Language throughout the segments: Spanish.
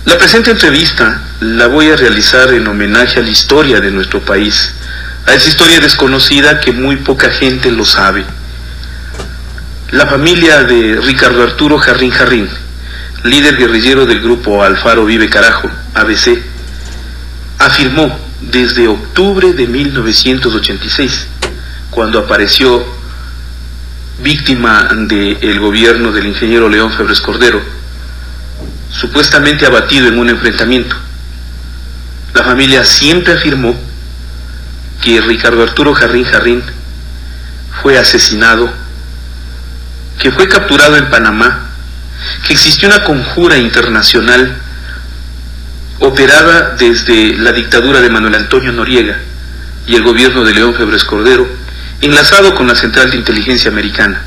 La presente entrevista la voy a realizar en homenaje a la historia de nuestro país, a esa historia desconocida que muy poca gente lo sabe. La familia de Ricardo Arturo Jarrín Jarrín, líder guerrillero del grupo Alfaro Vive Carajo, ABC, afirmó desde octubre de 1986, cuando apareció víctima del gobierno del ingeniero León Febres Cordero, supuestamente abatido en un enfrentamiento. La familia siempre afirmó que Ricardo Arturo Jarrín Jarrín fue asesinado, que fue capturado en Panamá, que existió una conjura internacional operada desde la dictadura de Manuel Antonio Noriega y el gobierno de León Febres Cordero, enlazado con la Central de Inteligencia Americana.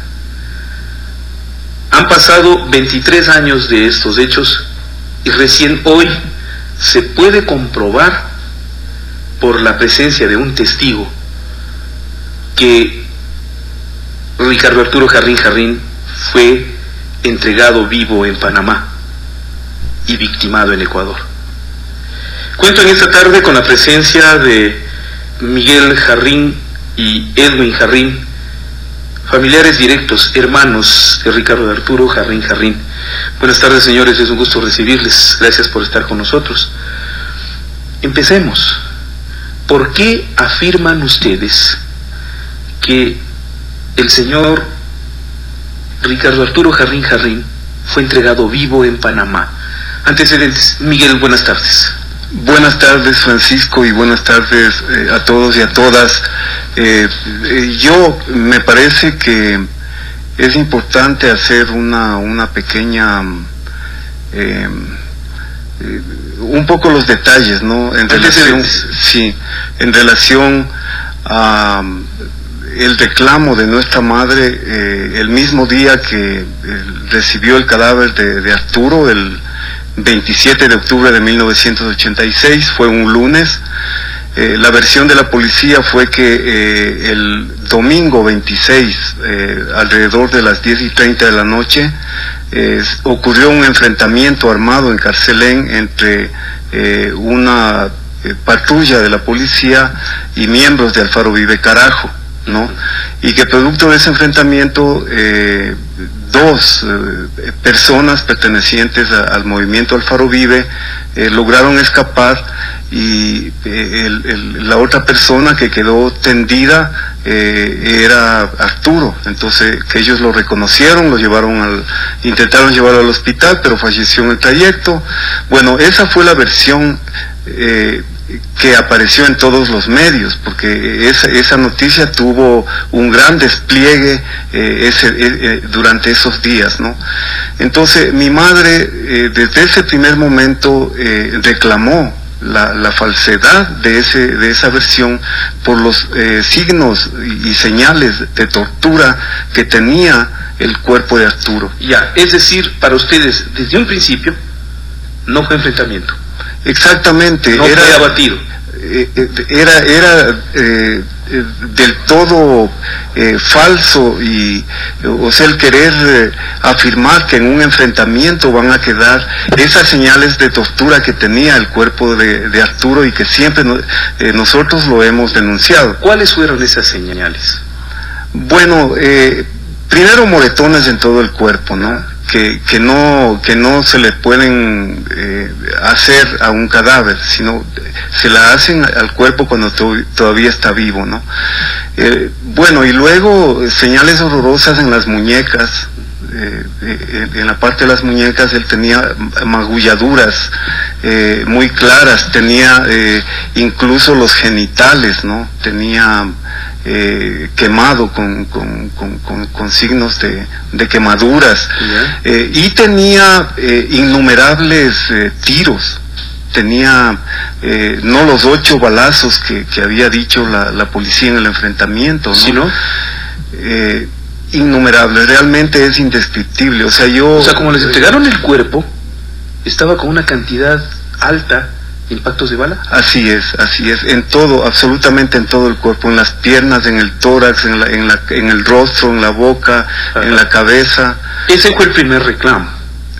Han pasado 23 años de estos hechos y recién hoy se puede comprobar por la presencia de un testigo que Ricardo Arturo Jarrín Jarrín fue entregado vivo en Panamá y victimado en Ecuador. Cuento en esta tarde con la presencia de Miguel Jarrín y Edwin Jarrín, familiares directos, hermanos de Ricardo Arturo Jarrín Jarrín. Buenas tardes, señores, es un gusto recibirles, gracias por estar con nosotros. Empecemos. ¿Por qué afirman ustedes que el señor Ricardo Arturo Jarrín Jarrín fue entregado vivo en Panamá? Antecedentes. Miguel, buenas tardes. Buenas tardes, Francisco, y buenas tardes a todos y a todas. Yo me parece que es importante hacer una pequeña un poco los detalles, ¿no? En relación a el reclamo de nuestra madre, el mismo día que recibió el cadáver de Arturo, el 27 de octubre de 1986, fue un lunes. La versión de la policía fue que el domingo 26, alrededor de las 10:30 de la noche, ocurrió un enfrentamiento armado en Carcelén entre una patrulla de la policía y miembros de Alfaro Vive Carajo, ¿no? Y que producto de ese enfrentamiento, dos personas pertenecientes al movimiento Alfaro Vive lograron escapar, y la otra persona que quedó tendida era Arturo. Entonces, que ellos lo reconocieron, intentaron llevarlo al hospital, pero falleció en el trayecto. Bueno, esa fue la versión que apareció en todos los medios, porque esa noticia tuvo un gran despliegue durante esos días, ¿no? Entonces, mi madre desde ese primer momento reclamó la falsedad de esa versión por los signos y señales de tortura que tenía el cuerpo de Arturo. Ya, es decir, para ustedes, desde un principio, no fue enfrentamiento. Exactamente. No fue abatido. Era del todo falso, o sea, el querer afirmar que en un enfrentamiento van a quedar esas señales de tortura que tenía el cuerpo de Arturo y que siempre nosotros lo hemos denunciado. ¿Cuáles fueron esas señales? Bueno, primero moretones en todo el cuerpo, ¿no? Que no se le pueden hacer a un cadáver, sino se la hacen al cuerpo cuando todavía está vivo, ¿no? Bueno, y luego señales horrorosas en las muñecas. En la parte de las muñecas él tenía magulladuras muy claras, tenía incluso los genitales, ¿no? Tenía quemado con signos de quemaduras, y tenía innumerables tiros. Tenía no los 8 balazos que había dicho la policía en el enfrentamiento, ¿no? ¿Sí, no? Innumerables, realmente es indescriptible. O sea, como les entregaron el cuerpo, estaba con una cantidad alta de impactos de bala. Así es, en todo, absolutamente en todo el cuerpo, en las piernas, en el tórax, en el rostro, en la boca, en la cabeza. Ese fue el primer reclamo.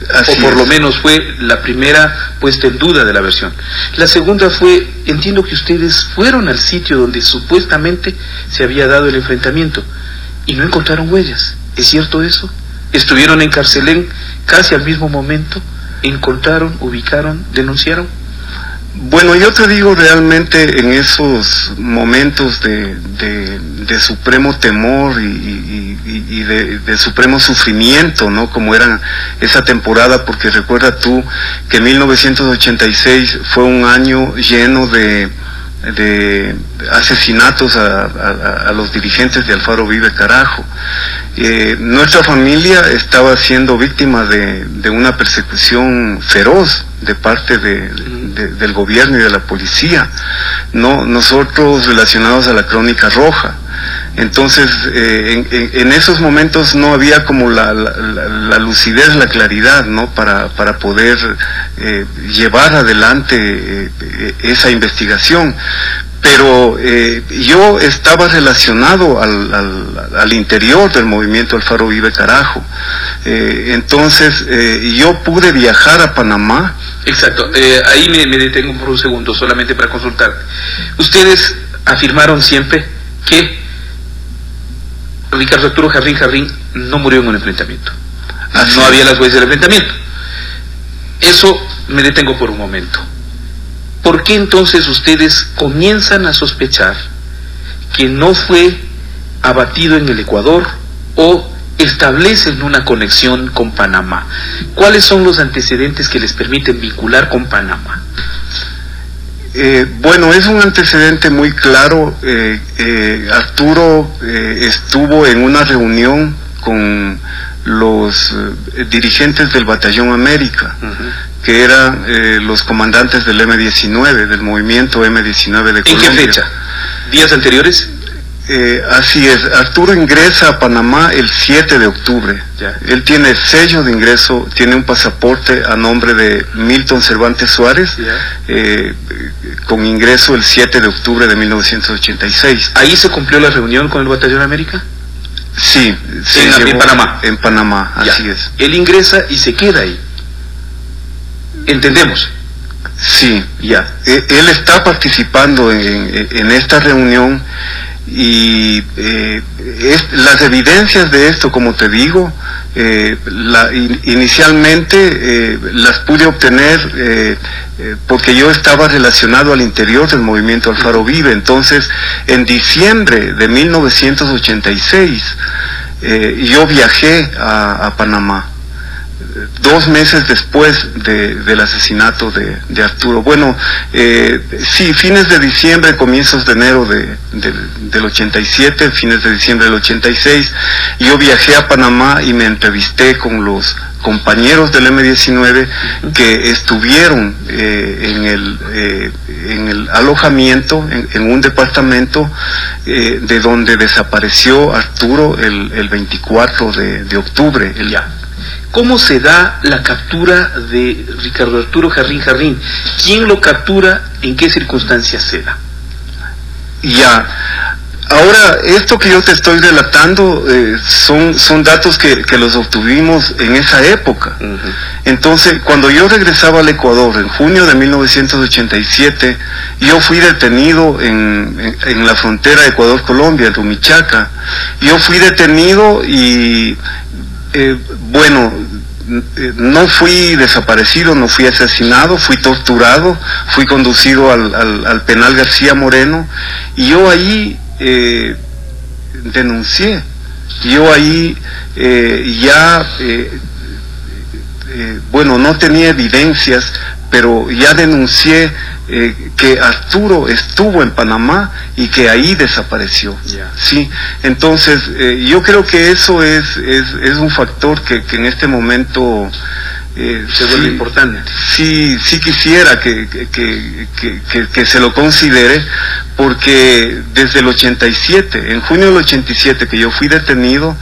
o por lo menos fue la primera puesta en duda de la versión. La segunda fue, entiendo que ustedes fueron al sitio donde supuestamente se había dado el enfrentamiento y no encontraron huellas. ¿Es cierto eso? ¿Estuvieron en Carcelén casi al mismo momento? ¿Encontraron, ubicaron, denunciaron? Bueno, yo te digo, realmente en esos momentos de supremo temor y de supremo sufrimiento, ¿no? Como era esa temporada, porque recuerda tú que 1986 fue un año lleno de asesinatos a los dirigentes de Alfaro Vive Carajo. Nuestra familia estaba siendo víctima de una persecución feroz de parte del gobierno y de la policía, no nosotros relacionados a la Crónica Roja. Entonces, en esos momentos no había como la lucidez, la claridad, ¿no? Para poder llevar adelante esa investigación. Pero yo estaba relacionado al interior del movimiento Alfaro Vive Carajo. Entonces, yo pude viajar a Panamá. Exacto. Ahí me detengo por un segundo, solamente para consultar. Ustedes afirmaron siempre que Ricardo Arturo Jarrín no murió en un enfrentamiento. No había las huellas del enfrentamiento. Eso me detengo por un momento. ¿Por qué entonces ustedes comienzan a sospechar que no fue abatido en el Ecuador o establecen una conexión con Panamá? ¿Cuáles son los antecedentes que les permiten vincular con Panamá? Bueno, es un antecedente muy claro. Arturo estuvo en una reunión con los dirigentes del Batallón América, que eran los comandantes del M-19, del movimiento M-19 de Colombia. ¿En qué fecha? ¿Días anteriores? Así es. Arturo ingresa a Panamá el 7 de octubre. Ya. Él tiene sello de ingreso, tiene un pasaporte a nombre de Milton Cervantes Suárez, con ingreso el 7 de octubre de 1986. ¿Ahí se cumplió la reunión con el Batallón América? Sí, en Panamá. En Panamá, ya. Así es. Él ingresa y se queda ahí. ¿Entendemos? Sí, ya. Él está participando en esta reunión y las evidencias de esto, como te digo, inicialmente las pude obtener porque yo estaba relacionado al interior del movimiento Alfaro Vive. Entonces, en diciembre de 1986, yo viajé a Panamá, 2 meses después del asesinato de Arturo. Bueno, sí, fines de diciembre, comienzos de enero del 87, fines de diciembre del 86, yo viajé a Panamá y me entrevisté con los compañeros del M-19 que estuvieron en el alojamiento, en un departamento de donde desapareció Arturo el 24 de octubre. ¿Cómo se da la captura de Ricardo Arturo Jarrín? ¿Quién lo captura? ¿En qué circunstancias se da? Ya. Ahora, esto que yo te estoy relatando son datos que los obtuvimos en esa época. Entonces, cuando yo regresaba al Ecuador en junio de 1987, yo fui detenido en la frontera Ecuador-Colombia, en Rumichaca. Yo fui detenido y bueno, no fui desaparecido, no fui asesinado, fui torturado, fui conducido al penal García Moreno, y yo ahí denuncié. Yo ahí bueno, no tenía evidencias, pero ya denuncié que Arturo estuvo en Panamá y que ahí desapareció. Sí, entonces yo creo que eso es un factor que en este momento se vuelve importante. Sí quisiera que se lo considere, porque desde el 87, en junio del 87 que yo fui detenido,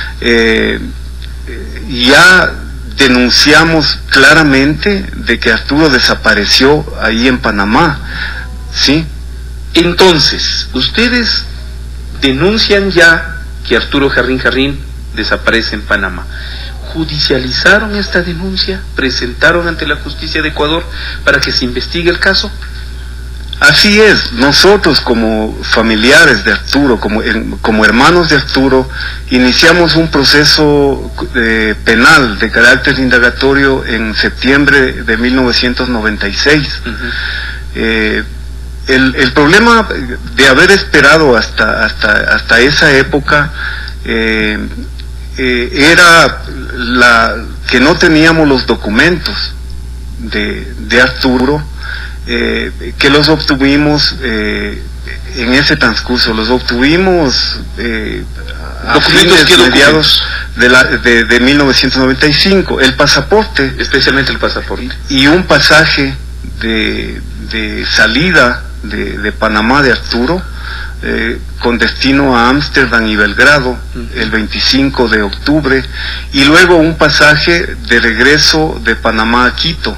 ya denunciamos claramente de que Arturo desapareció ahí en Panamá, ¿sí? Entonces, ustedes denuncian ya que Arturo Jarrín desaparece en Panamá. judicializaron esta denuncia, presentaron ante la justicia de Ecuador para que se investigue el caso. Así es, nosotros como familiares de Arturo, como hermanos de Arturo, iniciamos un proceso penal de carácter indagatorio en septiembre de 1996. El problema de haber esperado hasta esa época era que no teníamos los documentos de Arturo, que los obtuvimos en ese transcurso, los obtuvimos a fines mediados de 1995, el pasaporte, especialmente el pasaporte, y un pasaje de salida de Panamá de Arturo, con destino a Ámsterdam y Belgrado, el 25 de octubre, y luego un pasaje de regreso de Panamá a Quito,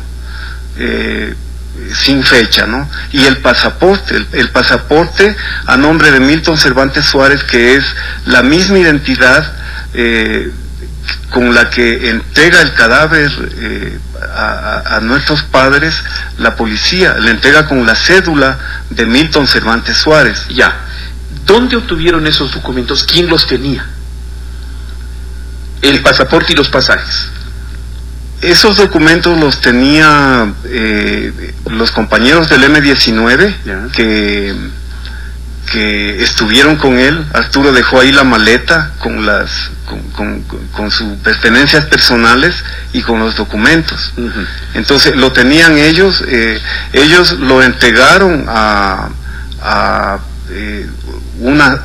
sin fecha, ¿no? Y el pasaporte a nombre de Milton Cervantes Suárez, que es la misma identidad con la que entrega el cadáver a nuestros padres la policía, le entrega con la cédula de Milton Cervantes Suárez. Ya. ¿Dónde obtuvieron esos documentos? ¿Quién los tenía? El pasaporte y los pasajes. Esos documentos los tenía los compañeros del M-19 que estuvieron con él. Arturo dejó ahí la maleta con sus pertenencias personales y con los documentos. Entonces lo tenían ellos lo entregaron a una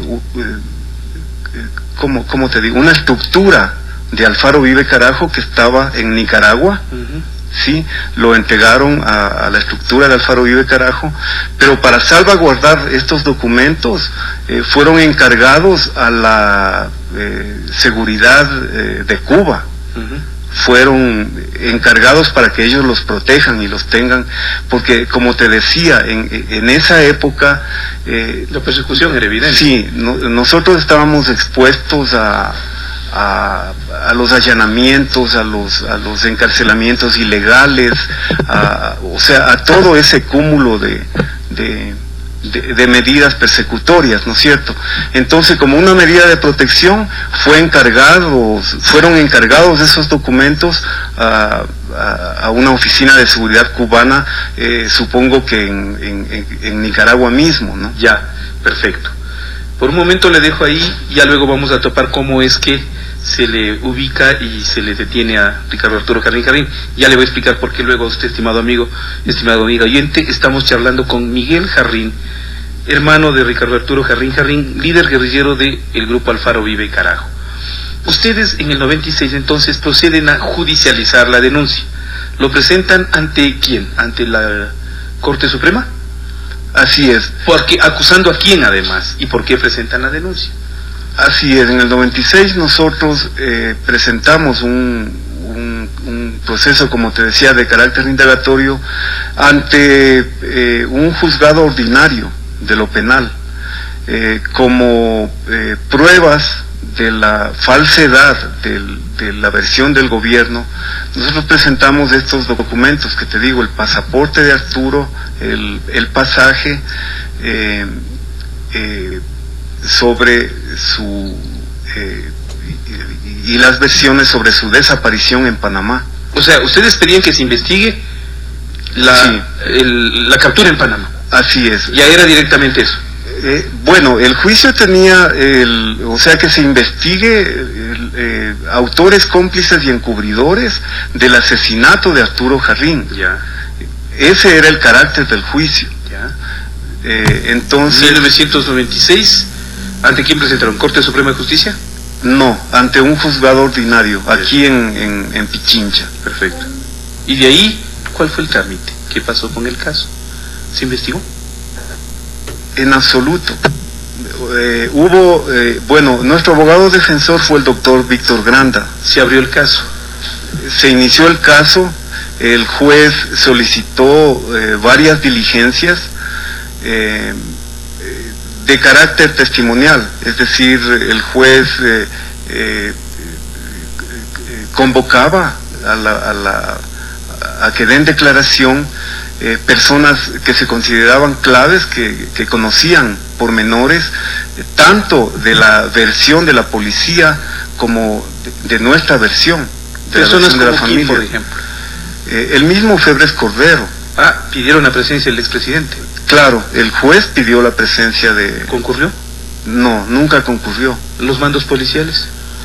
¿cómo te digo? Una estructura de Alfaro Vive Carajo que estaba en Nicaragua. Sí, lo entregaron a la estructura de Alfaro Vive Carajo, pero para salvaguardar estos documentos fueron encargados a la seguridad de Cuba. Fueron encargados para que ellos los protejan y los tengan, porque como te decía, en esa época la persecución era evidente. Sí, nosotros estábamos expuestos a los allanamientos, a los encarcelamientos ilegales, o sea, a todo ese cúmulo de medidas persecutorias, ¿no es cierto? Entonces, como una medida de protección, fueron encargados esos documentos a una oficina de seguridad cubana, supongo que en Nicaragua mismo, ¿no? Ya, perfecto. Por un momento le dejo ahí, ya luego vamos a topar cómo es que se le ubica y se le detiene a Ricardo Arturo Jarrín Jarrín. Ya le voy a explicar por qué luego a usted, estimado amigo oyente. Estamos charlando con Miguel Jarrín, hermano de Ricardo Arturo Jarrín Jarrín, líder guerrillero del grupo Alfaro Vive Carajo. Ustedes en el 96 entonces proceden a judicializar la denuncia. ¿Lo presentan ante quién? ¿Ante la Corte Suprema? Así es. Porque acusando a quién además, y por qué presentan la denuncia. Así es, en el 96 nosotros presentamos un proceso, como te decía, de carácter indagatorio ante un juzgado ordinario de lo penal, como pruebas de la falsedad de la versión del gobierno. Nosotros presentamos estos documentos que te digo, el pasaporte de Arturo, el pasaje sobre y las versiones sobre su desaparición en Panamá. O sea, ustedes pedían que se investigue la captura en Panamá. Así es. Ya era directamente eso. Bueno, el juicio tenía, o sea, que se investigue autores, cómplices y encubridores del asesinato de Arturo Jarrín. Ya. Ese era el carácter del juicio. Ya. Entonces. 1996, ¿ante quién presentaron? ¿Corte Suprema de Justicia? No, ante un juzgado ordinario, aquí en Pichincha. Perfecto. ¿Y de ahí cuál fue el trámite? ¿Qué pasó con el caso? ¿Se investigó? En absoluto. Bueno, nuestro abogado defensor fue el doctor Víctor Granda. ¿Se abrió el caso? Se inició el caso, el juez solicitó varias diligencias de carácter testimonial, es decir, el juez convocaba a que den declaración personas que se consideraban claves, que conocían pormenores, tanto de la versión de la policía como de nuestra versión, de personas la versión de la como familia. quién, por ejemplo. El mismo Febres Cordero. Pidieron la presencia del expresidente. Claro, el juez pidió la presencia de... ¿Concurrió? No, nunca concurrió. ¿Los mandos policiales?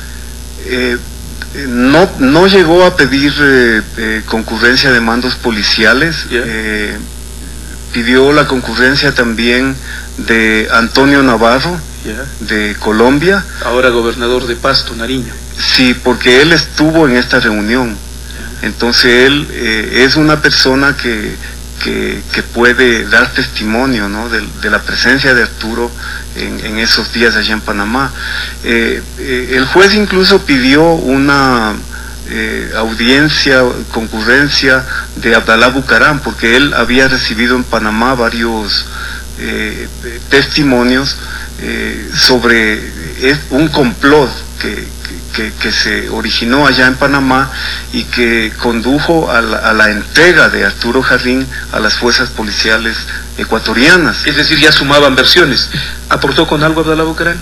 No llegó a pedir concurrencia de mandos policiales. Yeah. Pidió la concurrencia también de Antonio Navarro, Yeah. de Colombia. Ahora gobernador de Pasto, Nariño. Sí, porque él estuvo en esta reunión. Yeah. Entonces él es una persona que puede dar testimonio, ¿no?, de la presencia de Arturo en esos días allá en Panamá. El juez incluso pidió una concurrencia de Abdalá Bucaram, porque él había recibido en Panamá varios testimonios sobre un complot que se originó allá en Panamá y que condujo a la entrega de Arturo Jarrín a las fuerzas policiales ecuatorianas. Es decir, ya sumaban versiones. ¿Aportó con algo Abdalá Bucaram?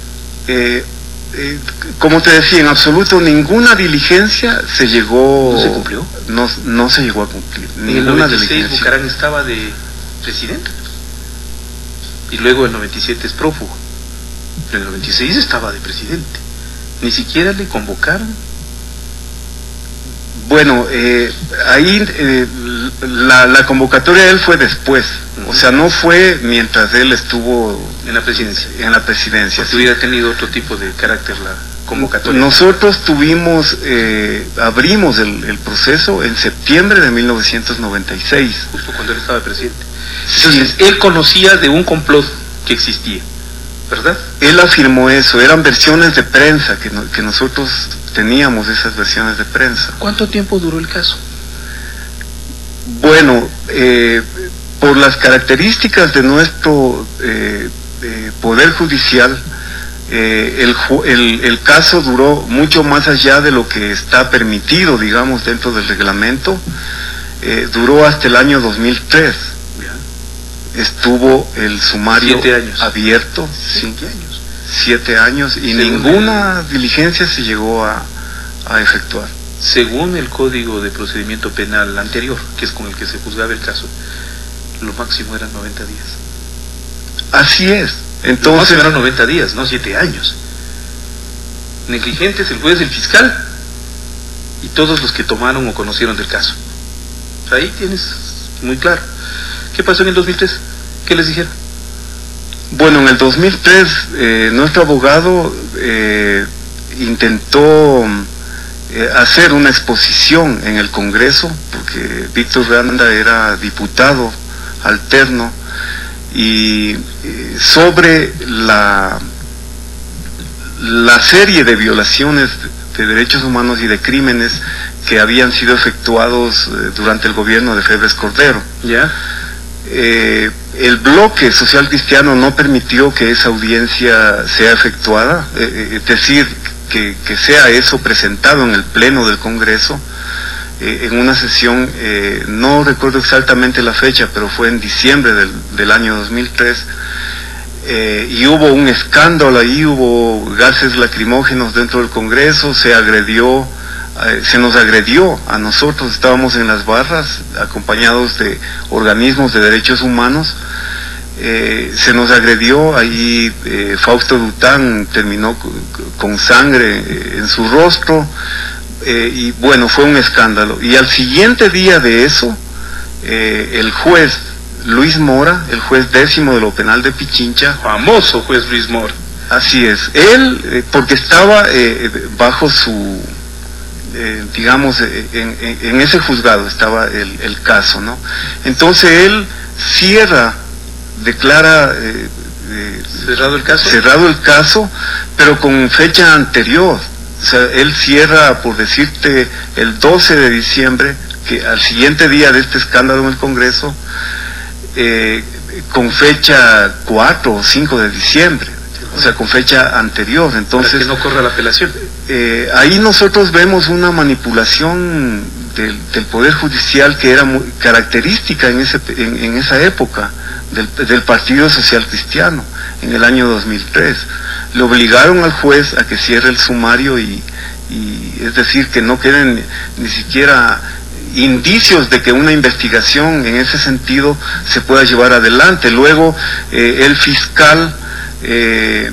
Como te decía, en absoluto ninguna diligencia se llegó... ¿No se cumplió? No se llegó a cumplir. En el 96 Bucaram estaba de presidente. Y luego el 97 es prófugo. En el 96 estaba de presidente. Ni siquiera le convocaron. Bueno, ahí la convocatoria de él fue después. O sea, no fue mientras él estuvo en la presidencia. En la presidencia. Si hubiera tenido otro tipo de carácter la convocatoria. Nosotros abrimos el proceso en septiembre de 1996. Justo cuando él estaba presidente. Sí. Entonces, él conocía de un complot que existía, ¿verdad? Él afirmó eso, eran versiones de prensa, que nosotros teníamos esas versiones de prensa. ¿Cuánto tiempo duró el caso? Bueno, por las características de nuestro Poder Judicial, el caso duró mucho más allá de lo que está permitido, digamos, dentro del reglamento. Duró hasta el año 2003. Estuvo el sumario 7 años. Abierto. 7 años. 7 años y ninguna diligencia se llegó a efectuar. Según el Código de Procedimiento Penal anterior, que es con el que se juzgaba el caso, lo máximo eran 90 días. Así es. Entonces, lo máximo eran 90 días, no 7 años. Negligentes el juez, el fiscal y todos los que tomaron o conocieron del caso. Ahí tienes muy claro. ¿Qué pasó en el 2003? ¿Qué les dijeron? Bueno, en el 2003 nuestro abogado intentó hacer una exposición en el Congreso, porque Víctor Randa era diputado alterno, y sobre la serie de violaciones de derechos humanos y de crímenes que habían sido efectuados durante el gobierno de Febres Cordero. ¿Ya? El bloque social cristiano no permitió que esa audiencia sea efectuada, es decir, que sea eso presentado en el Pleno del Congreso, en una sesión, no recuerdo exactamente la fecha, pero fue en diciembre del año 2003, y hubo un escándalo ahí, hubo gases lacrimógenos dentro del Congreso, se nos agredió a nosotros, estábamos en las barras acompañados de organismos de derechos humanos, se nos agredió ahí. Fausto Dután terminó con sangre en su rostro, y bueno, fue un escándalo. Y al siguiente día de eso, el juez Luis Mora, el juez 10º de lo penal de Pichincha, famoso juez Luis Mora, así es, él, porque estaba bajo su digamos, en ese juzgado estaba el caso, ¿no? Entonces él declara cerrado el caso, pero con fecha anterior. O sea, él cierra, por decirte, el 12 de diciembre, que al siguiente día de este escándalo en el Congreso, con fecha 4 o 5 de diciembre. o sea, con fecha anterior. Entonces, para que no corra la apelación. Ahí nosotros vemos una manipulación del Poder Judicial que era muy característica en esa época del Partido Social Cristiano, en el año 2003. Le obligaron al juez a que cierre el sumario y es decir, que no queden ni siquiera indicios de que una investigación en ese sentido se pueda llevar adelante. Luego el fiscal el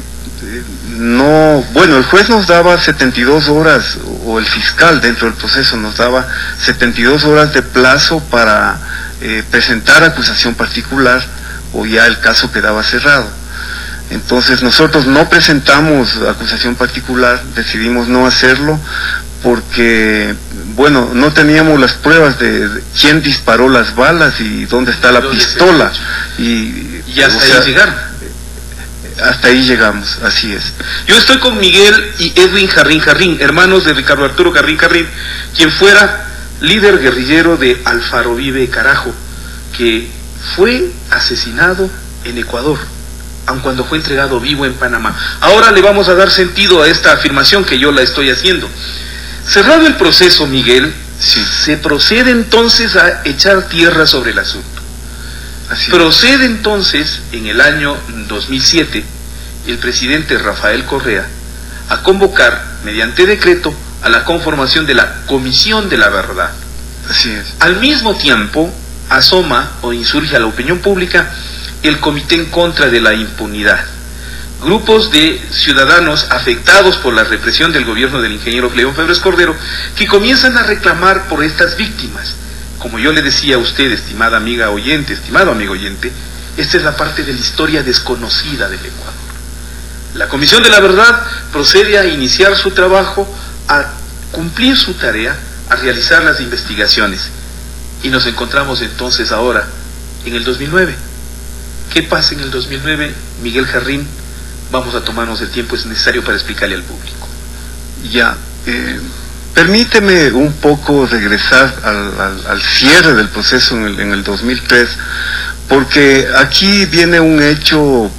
juez nos daba 72 horas, o el fiscal dentro del proceso nos daba 72 horas de plazo para presentar acusación particular, o ya el caso quedaba cerrado. Entonces nosotros no presentamos acusación particular, decidimos no hacerlo porque, no teníamos las pruebas de quién disparó las balas y dónde está la pistola. Y hasta ahí llegaron. Hasta ahí llegamos, así es. Yo estoy con Miguel y Edwin Jarrín, hermanos de Ricardo Arturo Jarrín, quien fuera líder guerrillero de Alfarovive Carajo, que fue asesinado en Ecuador, aun cuando fue entregado vivo en Panamá. Ahora le vamos a dar sentido a esta afirmación que yo la estoy haciendo. Cerrado el proceso, Miguel, sí, se procede entonces a echar tierra sobre el asunto. Así procede entonces, en el año 2007, el presidente Rafael Correa a convocar, mediante decreto, a la conformación de la Comisión de la Verdad. Así es. Al mismo tiempo, asoma o insurge a la opinión pública el Comité en contra de la impunidad. Grupos de ciudadanos afectados por la represión del gobierno del ingeniero León Febres Cordero, que comienzan a reclamar por estas víctimas. Como yo le decía a usted, estimada amiga oyente, estimado amigo oyente, esta es la parte de la historia desconocida del Ecuador. La Comisión de la Verdad procede a iniciar su trabajo, a cumplir su tarea, a realizar las investigaciones. Y nos encontramos entonces ahora, en el 2009. ¿Qué pasa en el 2009, Miguel Jarrín? Vamos a tomarnos el tiempo necesario para explicarle al público. Ya, permíteme un poco regresar al cierre del proceso en el 2003, porque aquí viene un hecho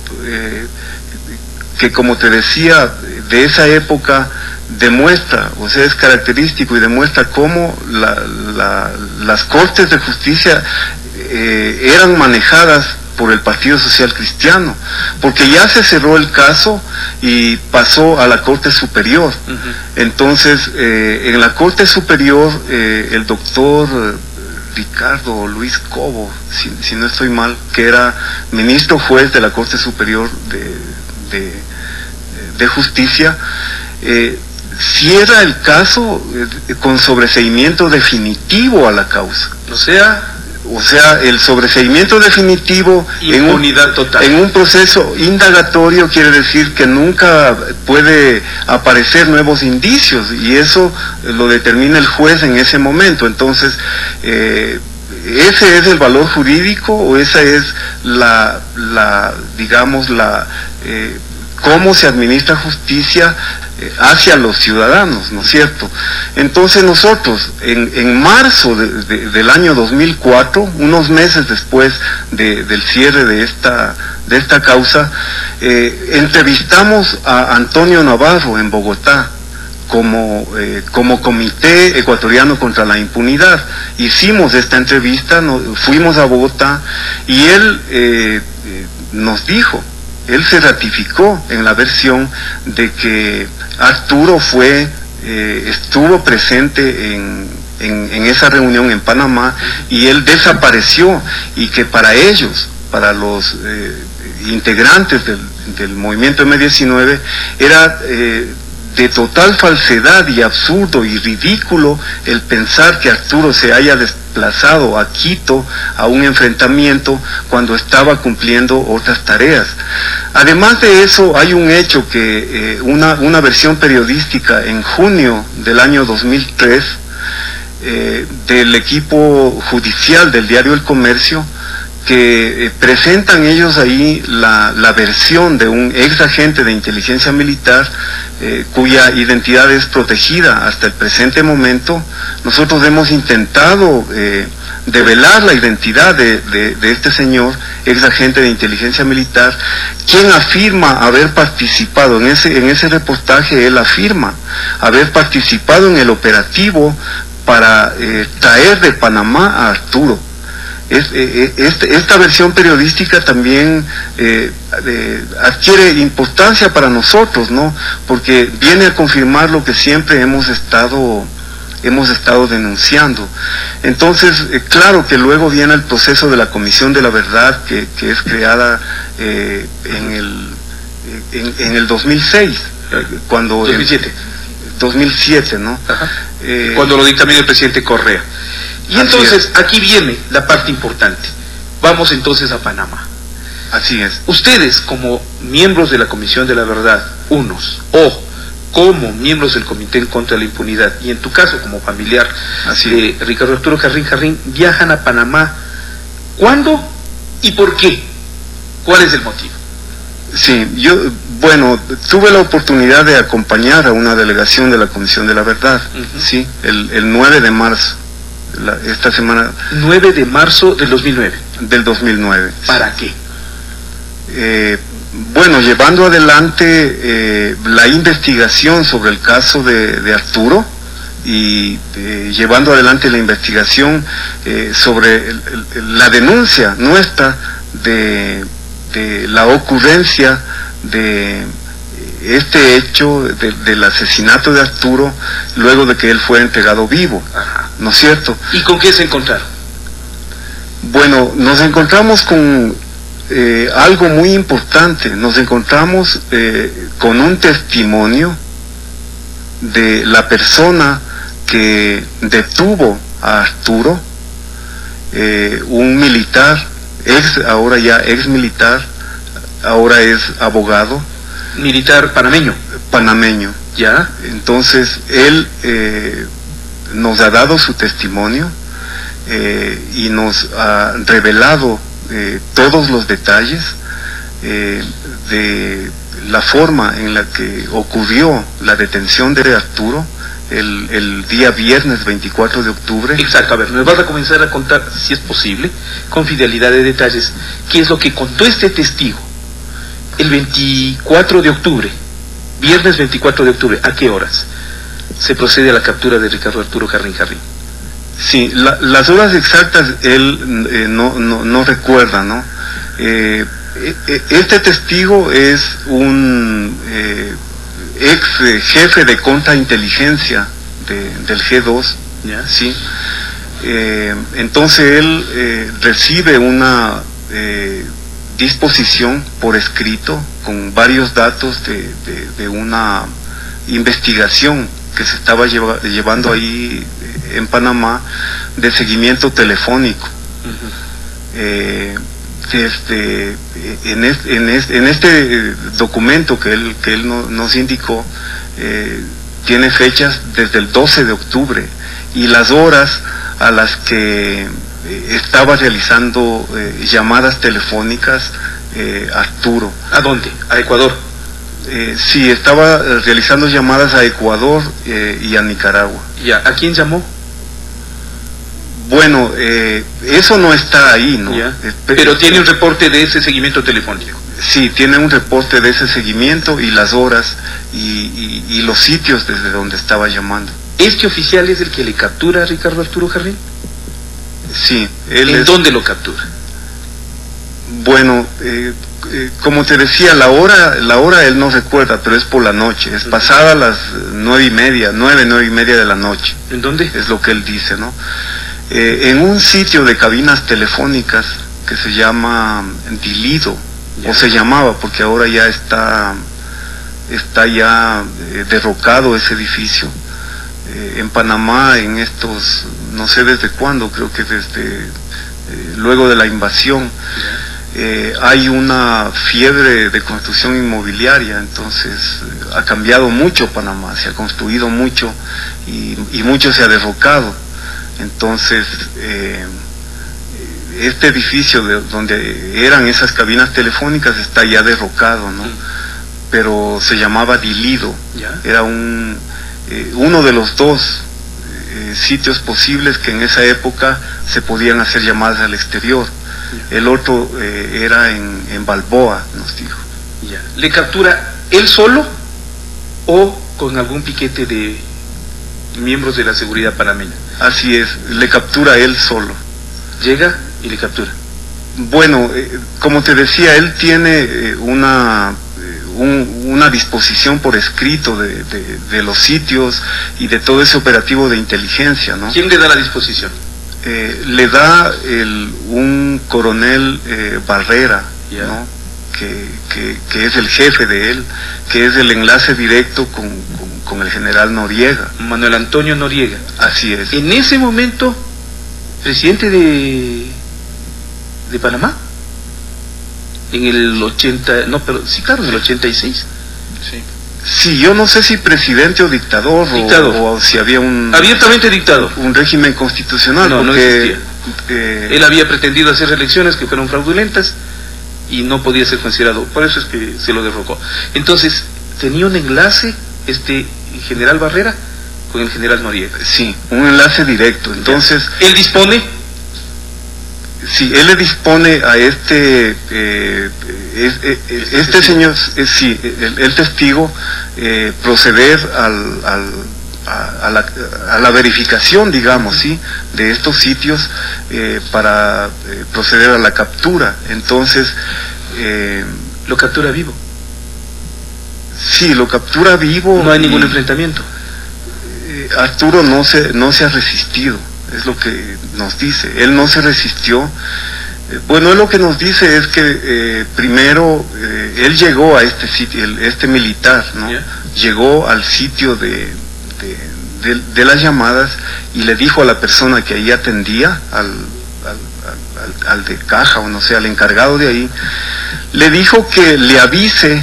que, como te decía, de esa época demuestra, o sea, es característico y demuestra cómo las Cortes de Justicia eran manejadas por el Partido Social Cristiano, porque ya se cerró el caso y pasó a la Corte Superior. Entonces, en la Corte Superior, el doctor Ricardo Luis Cobo, si no estoy mal, que era ministro juez de la Corte Superior de Justicia, cierra el caso con sobreseimiento definitivo a la causa. O sea, el sobreseimiento definitivo impunidad total. En un proceso indagatorio quiere decir que nunca puede aparecer nuevos indicios, y eso lo determina el juez en ese momento. Entonces, ese es el valor jurídico, o esa es cómo se administra justicia hacia los ciudadanos, ¿no es cierto? Entonces nosotros, en marzo del año 2004, unos meses después del cierre de esta causa, entrevistamos a Antonio Navarro en Bogotá, como Comité Ecuatoriano contra la Impunidad. Hicimos esta entrevista, fuimos a Bogotá, y él nos dijo, él se ratificó en la versión de que Arturo estuvo presente en esa reunión en Panamá, y él desapareció, y que para ellos, para los integrantes del movimiento M19, era de total falsedad y absurdo y ridículo el pensar que Arturo se haya desplazado a Quito a un enfrentamiento cuando estaba cumpliendo otras tareas. Además de eso, hay un hecho que una versión periodística en junio del año 2003 del equipo judicial del diario El Comercio, que presentan ellos ahí la versión de un ex agente de inteligencia militar cuya identidad es protegida hasta el presente momento. Nosotros hemos intentado develar la identidad de este señor, ex agente de inteligencia militar, quien afirma haber participado en ese reportaje. Él afirma haber participado en el operativo para traer de Panamá a Arturo. Esta versión periodística también adquiere importancia para nosotros, ¿no? Porque viene a confirmar lo que siempre hemos estado denunciando. Entonces, claro que luego viene el proceso de la Comisión de la Verdad, que es creada en el 2006, cuando 2007, ¿no? Cuando lo dictamina el presidente Correa. Y entonces, aquí viene la parte importante. Vamos entonces a Panamá. Así es. Ustedes, como miembros de la Comisión de la Verdad, unos, o como miembros del Comité en contra de la Impunidad, y en tu caso como familiar de Ricardo Arturo Jarrín, viajan a Panamá. ¿Cuándo y por qué? ¿Cuál es el motivo? Sí, bueno, tuve la oportunidad de acompañar a una delegación de la Comisión de la Verdad, sí, el 9 de marzo, esta semana. 9 de marzo del 2009. Del 2009. ¿Para qué? Bueno, llevando adelante la investigación sobre el caso de Arturo y llevando adelante la investigación sobre la denuncia nuestra de la ocurrencia de este hecho del asesinato de Arturo luego de que él fue entregado vivo. ¿No es cierto? ¿Y con qué se encontraron? Bueno, nos encontramos con algo muy importante. Nos encontramos con un testimonio de la persona que detuvo a Arturo, un militar, ahora ya ex militar, ahora es abogado. Militar panameño. Panameño. ¿Ya? Entonces, él nos ha dado su testimonio y nos ha revelado todos los detalles de la forma en la que ocurrió la detención de Arturo el día viernes 24 de octubre. Exacto, a ver, me vas a comenzar a contar, si es posible, con fidelidad de detalles, qué es lo que contó este testigo el 24 de octubre, viernes 24 de octubre, ¿a qué horas se procede a la captura de Ricardo Arturo Jarrín? Sí, las horas exactas él no recuerda, ¿no? Este testigo es un ex jefe de contrainteligencia del G2, ¿ya? Sí. Entonces él recibe una disposición por escrito con varios datos de una investigación que se estaba llevando ahí en Panamá de seguimiento telefónico. En este documento que él nos indicó, tiene fechas desde el 12 de octubre y las horas a las que estaba realizando llamadas telefónicas Arturo. ¿A dónde? ¿A Ecuador? Sí, estaba realizando llamadas a Ecuador y a Nicaragua. ¿Ya? ¿A quién llamó? Bueno, eso no está ahí, ¿no? Pero tiene un reporte de ese seguimiento telefónico. Sí, tiene un reporte de ese seguimiento y las horas y los sitios desde donde estaba llamando. ¿Este oficial es el que le captura a Ricardo Arturo Jarrín? Sí. ¿En dónde lo captura? Bueno, como te decía, la hora él no recuerda, pero es por la noche, es pasada las 9:30 de la noche. ¿En dónde? Es lo que él dice, ¿no? En un sitio de cabinas telefónicas que se llama Dilido, o se llamaba, porque ahora ya está ya derrocado ese edificio. En Panamá, en estos, no sé desde cuándo, creo que desde luego de la invasión, hay una fiebre de construcción inmobiliaria, entonces ha cambiado mucho Panamá, se ha construido mucho y mucho se ha derrocado. Entonces, este edificio donde eran esas cabinas telefónicas está ya derrocado, ¿no? Pero se llamaba Dilido. Era uno de los dos sitios posibles que en esa época se podían hacer llamadas al exterior. El otro era en Balboa, nos dijo. Ya. ¿Le captura él solo o con algún piquete de miembros de la seguridad panameña? Así es, le captura él solo. Llega y le captura. Bueno, como te decía, él tiene una disposición por escrito de los sitios y de todo ese operativo de inteligencia, ¿no? ¿Quién le da la disposición? Le da un coronel Barrera, ¿no? Que es el jefe de él, que es el enlace directo con el general Noriega. Manuel Antonio Noriega. Así es. En ese momento, presidente de Panamá, en el 80, no, pero sí, claro, en el 86. Sí. Sí, yo no sé si presidente o dictador. O si había abiertamente dictador. Un régimen constitucional. No, porque, no existía. Él había pretendido hacer elecciones que fueron fraudulentas y no podía ser considerado, por eso es que se lo derrocó. Entonces, tenía un enlace general Barrera con el general Noriega. Sí, un enlace directo. Entonces, él dispone. Sí, él le dispone a este señor, sí, el testigo, proceder a la verificación, digamos, sí, de estos sitios para proceder a la captura. Entonces, lo captura vivo. Sí, lo captura vivo. No hay ningún enfrentamiento. Arturo no se ha resistido. Es lo que nos dice. Él no se resistió. Bueno, él lo que nos dice es que primero él llegó a este sitio, este militar, ¿no? Yeah. Llegó al sitio de las llamadas y le dijo a la persona que ahí atendía, al de caja o no sé, al encargado de ahí, le dijo que le avise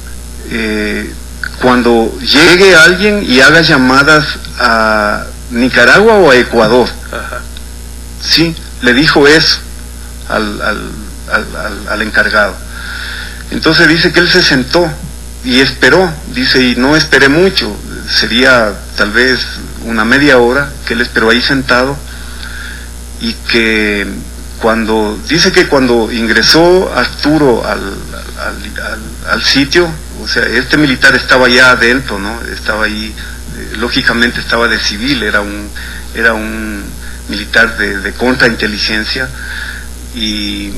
cuando llegue alguien y haga llamadas a Nicaragua o a Ecuador. Ajá. Sí, le dijo eso al encargado. Entonces dice que él se sentó y esperó, dice, y no esperé mucho, sería tal vez una media hora que él esperó ahí sentado, y que dice que cuando ingresó Arturo al sitio, o sea, este militar estaba ya adentro, ¿no? Estaba ahí, lógicamente estaba de civil, era un militar de contrainteligencia, y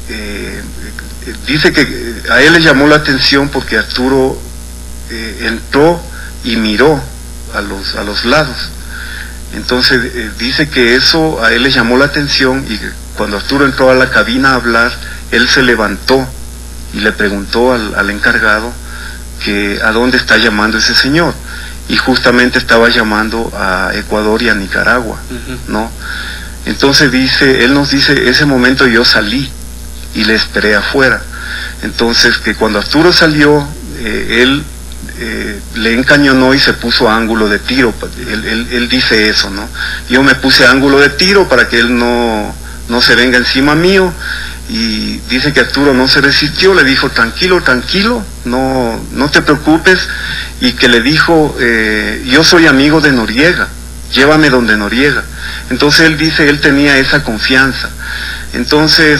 dice que a él le llamó la atención porque Arturo entró y miró a los lados. Entonces dice que eso a él le llamó la atención, y que cuando Arturo entró a la cabina a hablar, él se levantó y le preguntó al encargado que a dónde está llamando ese señor, y justamente estaba llamando a Ecuador y a Nicaragua, ¿no? Entonces él nos dice, ese momento yo salí y le esperé afuera. Entonces que cuando Arturo salió, él le encañonó y se puso a ángulo de tiro. Él dice eso, ¿no? Yo me puse a ángulo de tiro para que él no se venga encima mío, y dice que Arturo no se resistió, le dijo tranquilo, no te preocupes, y que le dijo, yo soy amigo de Noriega, llévame donde Noriega. Entonces él dice, él tenía esa confianza. Entonces,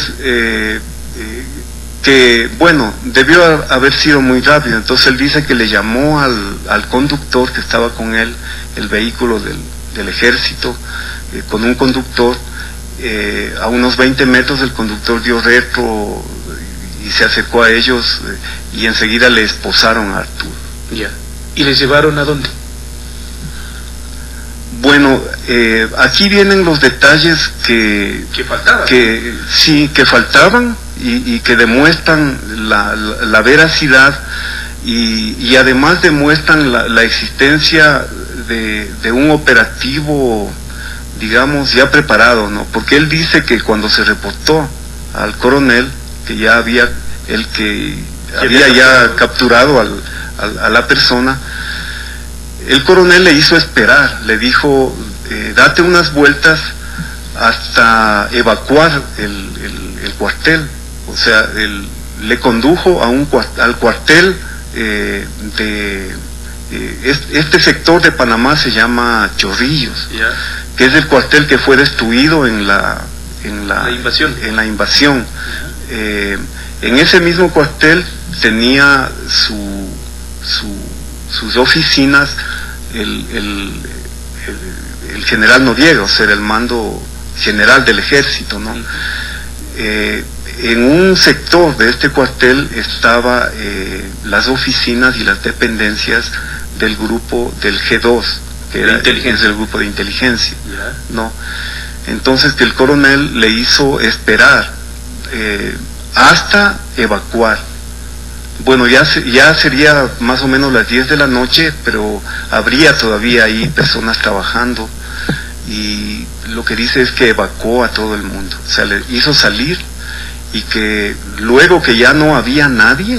que bueno, debió haber sido muy rápido. Entonces él dice que le llamó al conductor que estaba con él, el vehículo del ejército, con un conductor. A unos 20 metros el conductor dio retro y se acercó a ellos, y enseguida le esposaron a Arturo. Ya. ¿Y les llevaron a dónde? Bueno, aquí vienen los detalles que faltaban. Que faltaban y que demuestran la veracidad, y además demuestran la existencia de un operativo, digamos, ya preparado, ¿no? Porque él dice que cuando se reportó al coronel, que ya había capturado a la persona, el coronel le hizo esperar, le dijo, date unas vueltas hasta evacuar el cuartel. O sea, él le condujo al cuartel este sector de Panamá se llama Chorrillos. Yeah. que es el cuartel que fue destruido en la invasión. En la invasión. En ese mismo cuartel tenía sus oficinas el general Noriega, o sea, el mando general del ejército, ¿no? En un sector de este cuartel estaba las oficinas y las dependencias del grupo del G2, que es el grupo de inteligencia, ¿no? Entonces que el coronel le hizo esperar hasta evacuar. Bueno, ya sería más o menos las 10 de la noche, pero habría todavía ahí personas trabajando, y lo que dice es que evacuó a todo el mundo, o sea, le hizo salir, y que luego que ya no había nadie,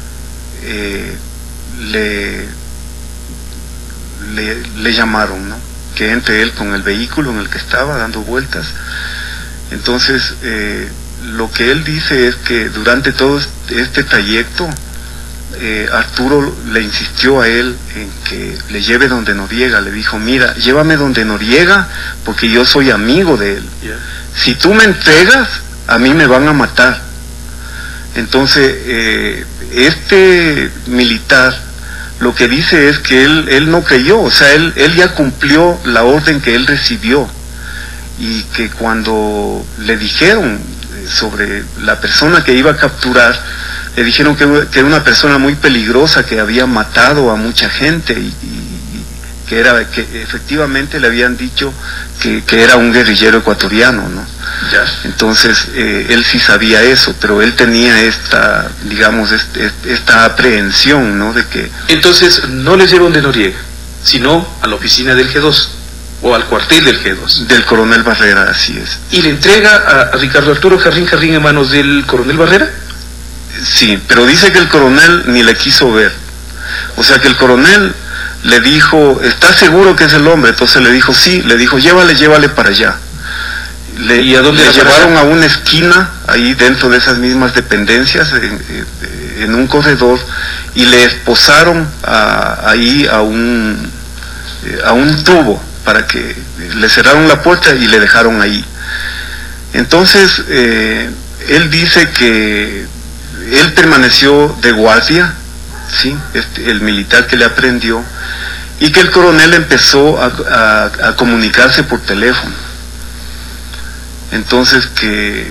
le llamaron, ¿no? Que entre él con el vehículo en el que estaba dando vueltas. Entonces, lo que él dice es que durante todo este trayecto, Arturo le insistió a él en que le lleve donde Noriega. Le dijo: mira, llévame donde Noriega porque yo soy amigo de él. Si tú me entregas, a mí me van a matar. Entonces, este militar lo que dice es que él no creyó, o sea, él ya cumplió la orden que él recibió, y que cuando le dijeron sobre la persona que iba a capturar, le dijeron que era una persona muy peligrosa, que había matado a mucha gente, y que efectivamente le habían dicho que era un guerrillero ecuatoriano, ¿no? Ya. Entonces, él sí sabía eso, pero él tenía esta, digamos, esta aprehensión, ¿no? De que... Entonces, no le llevan de Noriega, sino a la oficina del G2, o al cuartel del G2. Del coronel Barrera, así es. ¿Y le entrega a Ricardo Arturo Jarrín en manos del coronel Barrera? Sí, pero dice que el coronel ni le quiso ver. O sea, que el coronel le dijo: ¿estás seguro que es el hombre? Entonces le dijo: sí. Le dijo: llévale para allá. ¿Y a dónde le llevaron a una esquina ahí dentro de esas mismas dependencias, en un corredor, y le esposaron ahí a un tubo, para que le cerraron la puerta y le dejaron ahí. Entonces, él dice que él permaneció de guardia, ¿sí? El militar que le aprendió, y que el coronel empezó a comunicarse por teléfono. Entonces, que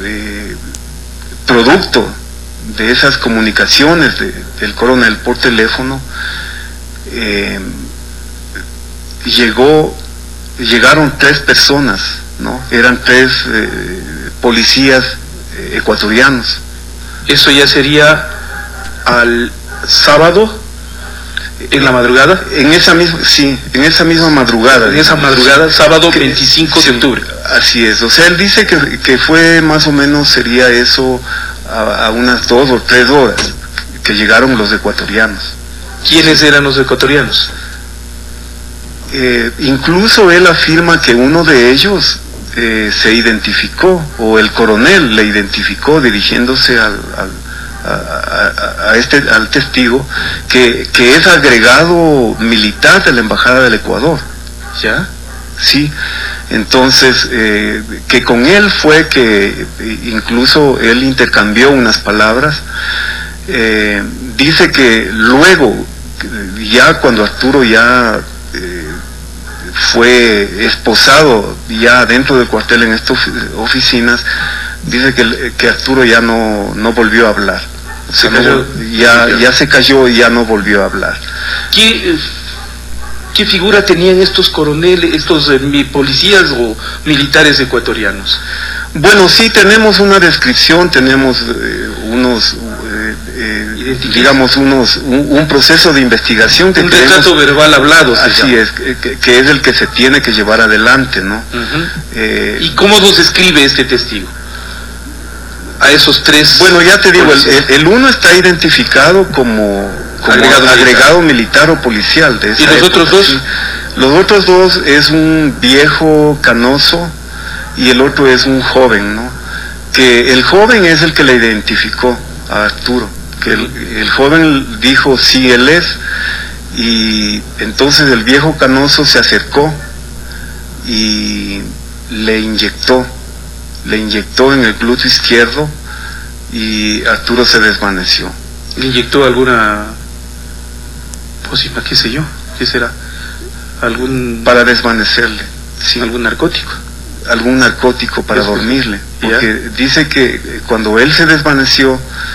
producto de esas comunicaciones del coronel por teléfono, llegaron 3 personas, ¿no? Eran 3 policías ecuatorianos. ¿Eso ya sería al sábado, en la madrugada? En esa misma madrugada. En esa madrugada, sábado 25 de octubre. Así es, o sea, él dice que fue más o menos, sería eso, a unas 2 o 3 horas que llegaron los ecuatorianos. ¿Quiénes eran los ecuatorianos? Incluso él afirma que uno de ellos se identificó, o el coronel le identificó dirigiéndose al testigo, que es agregado militar de la Embajada del Ecuador. ¿Ya? Sí, entonces, que con él fue que incluso él intercambió unas palabras. Dice que luego, ya cuando Arturo ya fue esposado ya dentro del cuartel en estas oficinas, dice que Arturo ya no volvió a hablar. O sea, ya se cayó y ya no volvió a hablar. ¿Qué figura tenían estos coroneles, estos policías o militares ecuatorianos? Bueno, sí, tenemos una descripción, tenemos un proceso de investigación que un retrato verbal hablado. Así es, que es el que se tiene que llevar adelante, ¿no? ¿Y cómo nos escribe este testigo a esos 3? Bueno, ya te digo, el uno está identificado como agregado militar o policial de esa época. ¿Y los otros 2? Sí. Los otros 2 es un viejo canoso y el otro es un joven, ¿no? Que el joven es el que le identificó a Arturo, que el joven dijo: sí, él es, y entonces el viejo canoso se acercó y le inyectó en el glúteo izquierdo y Arturo se desvaneció. ¿Le inyectó alguna pócima, qué sé yo? ¿Qué será? Para desvanecerle. Sí. ¿Algún narcótico? Algún narcótico para dormirle. Porque dice que cuando él se desvaneció,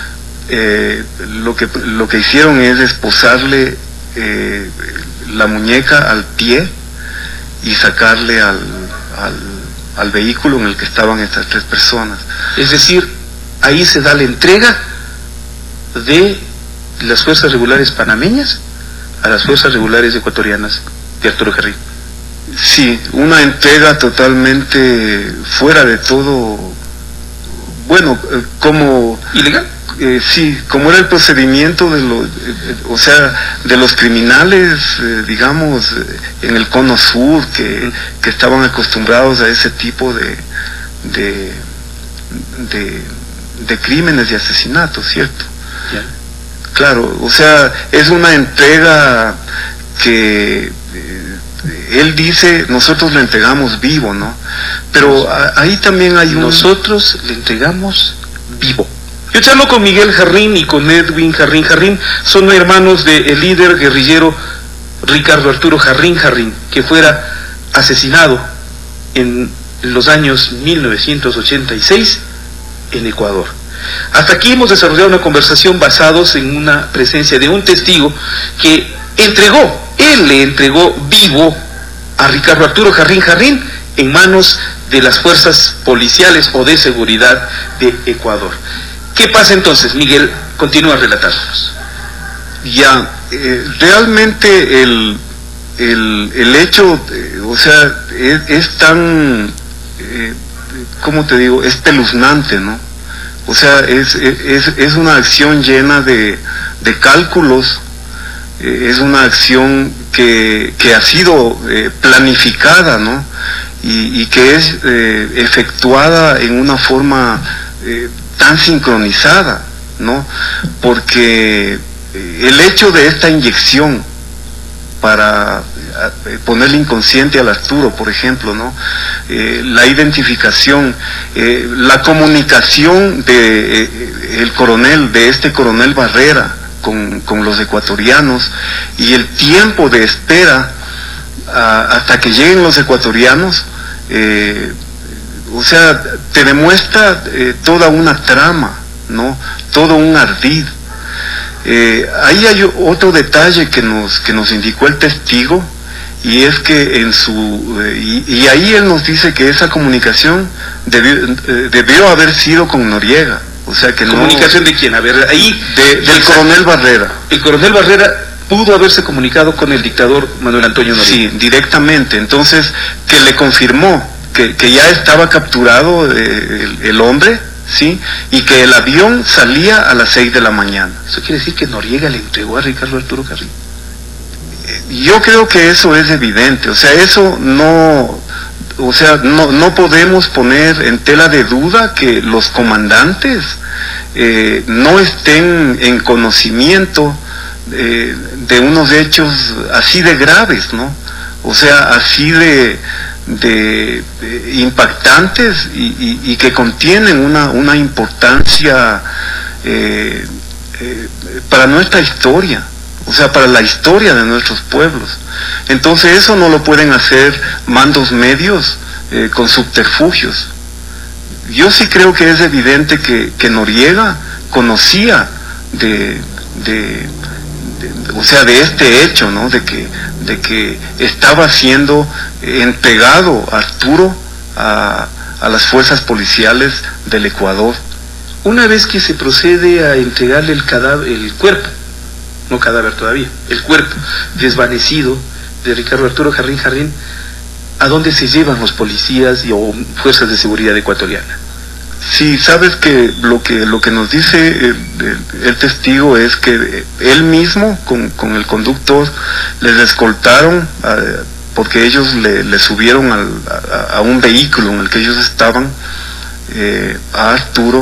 lo que hicieron es esposarle la muñeca al pie y sacarle al vehículo en el que estaban estas 3 personas. Es decir, ahí se da la entrega de las fuerzas regulares panameñas a las fuerzas regulares ecuatorianas de Arturo Jarrín. Sí, una entrega totalmente fuera de todo, bueno, como... ¿Ilegal? Sí, como era el procedimiento de los criminales, digamos, en el cono sur, que estaban acostumbrados a ese tipo de crímenes y asesinatos, ¿cierto? Yeah. Claro, o sea, es una entrega que él dice, nosotros le entregamos vivo, ¿no? Pero ahí también hay Nosotros le entregamos vivo. Yo charlo con Miguel Jarrín y con Edwin Jarrín. Son hermanos del líder guerrillero Ricardo Arturo Jarrín, que fuera asesinado en los años 1986 en Ecuador. Hasta aquí hemos desarrollado una conversación basados en una presencia de un testigo que él le entregó vivo a Ricardo Arturo Jarrín en manos de las fuerzas policiales o de seguridad de Ecuador. ¿Qué pasa entonces, Miguel? Continúa relatándonos. Ya, realmente el hecho, o sea, es tan, ¿cómo te digo? Es espeluznante, ¿no? O sea, es una acción llena de cálculos, es una acción que ha sido planificada, ¿no? Y que es efectuada en una forma tan sincronizada, ¿no? Porque el hecho de esta inyección para ponerle inconsciente al Arturo, por ejemplo, ¿no? La identificación, la comunicación de este coronel Barrera con los ecuatorianos y el tiempo de espera hasta que lleguen los ecuatorianos, o sea, te demuestra toda una trama, ¿no? Todo un ardid. Ahí hay otro detalle que nos indicó el testigo, y es que y ahí él nos dice que esa comunicación debió haber sido con Noriega. O sea que ¿Comunicación de quién? A ver, ahí... del coronel Barrera. El coronel Barrera pudo haberse comunicado con el dictador Manuel Antonio Noriega. Sí, directamente. Entonces, que le confirmó que ya estaba capturado el hombre, ¿sí? Y que el avión salía a las 6 de la mañana. ¿Eso quiere decir que Noriega le entregó a Ricardo Arturo Jarrín? Yo creo que eso es evidente. O sea, eso no... O sea, no podemos poner en tela de duda que los comandantes no estén en conocimiento de unos hechos así de graves, ¿no? O sea, así de impactantes y que contienen una importancia para nuestra historia, o sea, para la historia de nuestros pueblos. Entonces eso no lo pueden hacer mandos medios con subterfugios. Yo sí creo que es evidente que Noriega conocía o sea, de este hecho, ¿no? De que estaba siendo entregado Arturo a las fuerzas policiales del Ecuador. Una vez que se procede a entregarle el cuerpo, no cadáver todavía, el cuerpo desvanecido de Ricardo Arturo Jarrín, ¿a dónde se llevan los policías o fuerzas de seguridad ecuatoriana? Sí, sabes que lo que nos dice el testigo es que él mismo con el conductor les escoltaron, porque ellos le subieron a un vehículo en el que ellos estaban, a Arturo,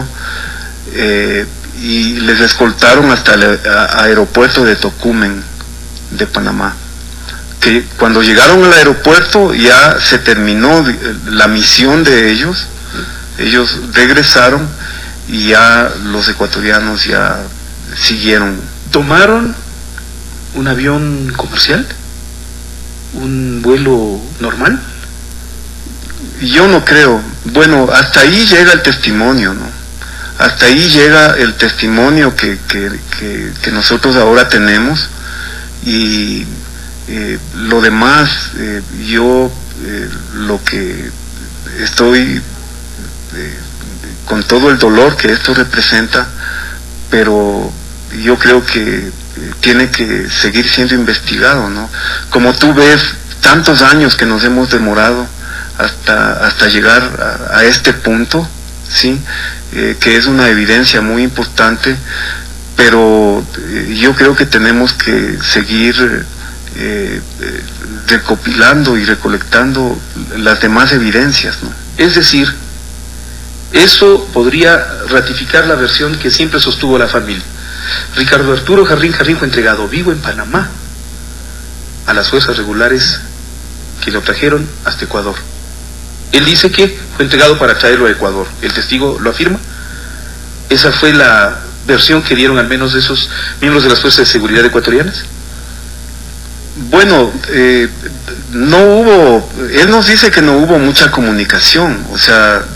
y les escoltaron hasta el aeropuerto de Tocumen, de Panamá, que cuando llegaron al aeropuerto ya se terminó la misión de ellos regresaron y ya los ecuatorianos ya siguieron. ¿Tomaron un avión comercial? ¿Un vuelo normal? Yo no creo. Bueno, hasta ahí llega el testimonio, ¿no? Hasta ahí llega el testimonio que nosotros ahora tenemos, y lo demás, yo lo que estoy con todo el dolor que esto representa, pero yo creo que tiene que seguir siendo investigado, ¿no? Como tú ves, tantos años que nos hemos demorado hasta llegar a este punto, ¿sí? Que es una evidencia muy importante, pero yo creo que tenemos que seguir recopilando y recolectando las demás evidencias, ¿no? Es decir, eso podría ratificar la versión que siempre sostuvo la familia. Ricardo Arturo Jarrín Jarrín fue entregado vivo en Panamá a las fuerzas regulares que lo trajeron hasta Ecuador. Él dice que fue entregado para traerlo a Ecuador. ¿El testigo lo afirma? ¿Esa fue la versión que dieron al menos esos miembros de las fuerzas de seguridad ecuatorianas? Bueno, no hubo, él nos dice que no hubo mucha comunicación, o sea,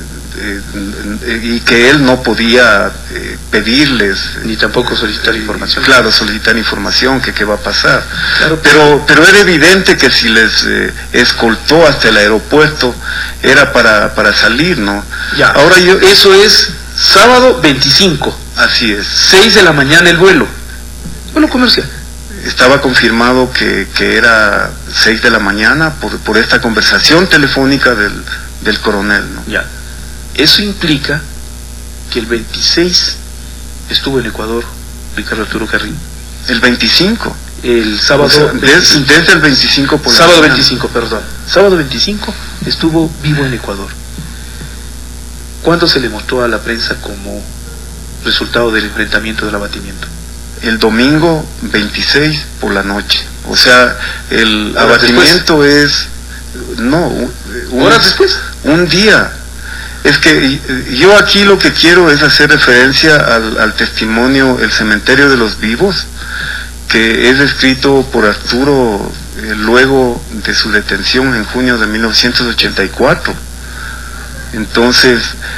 y que él no podía pedirles, ni tampoco solicitar información. Claro, solicitar información, que qué va a pasar. Claro, pero era evidente que si les escoltó hasta el aeropuerto era para salir, ¿no? Ya, ahora eso es sábado 25. Así es. 6 de la mañana el vuelo comercial. Estaba confirmado que era 6 de la mañana por esta conversación telefónica del coronel, ¿no? Ya. Eso implica que el 26 estuvo en Ecuador Ricardo Arturo Jarrín. El 25. El sábado, o sea, desde el 25 por sábado la 25, perdón. Sábado 25 estuvo vivo en Ecuador. ¿Cuándo se le mostró a la prensa como resultado del enfrentamiento, del abatimiento? El domingo 26 por la noche. O sea, el ¿Horas abatimiento después? ¿Horas después? Un día. Es que yo aquí lo que quiero es hacer referencia al testimonio El Cementerio de los Vivos, que es escrito por Arturo luego de su detención en junio de 1984. Entonces,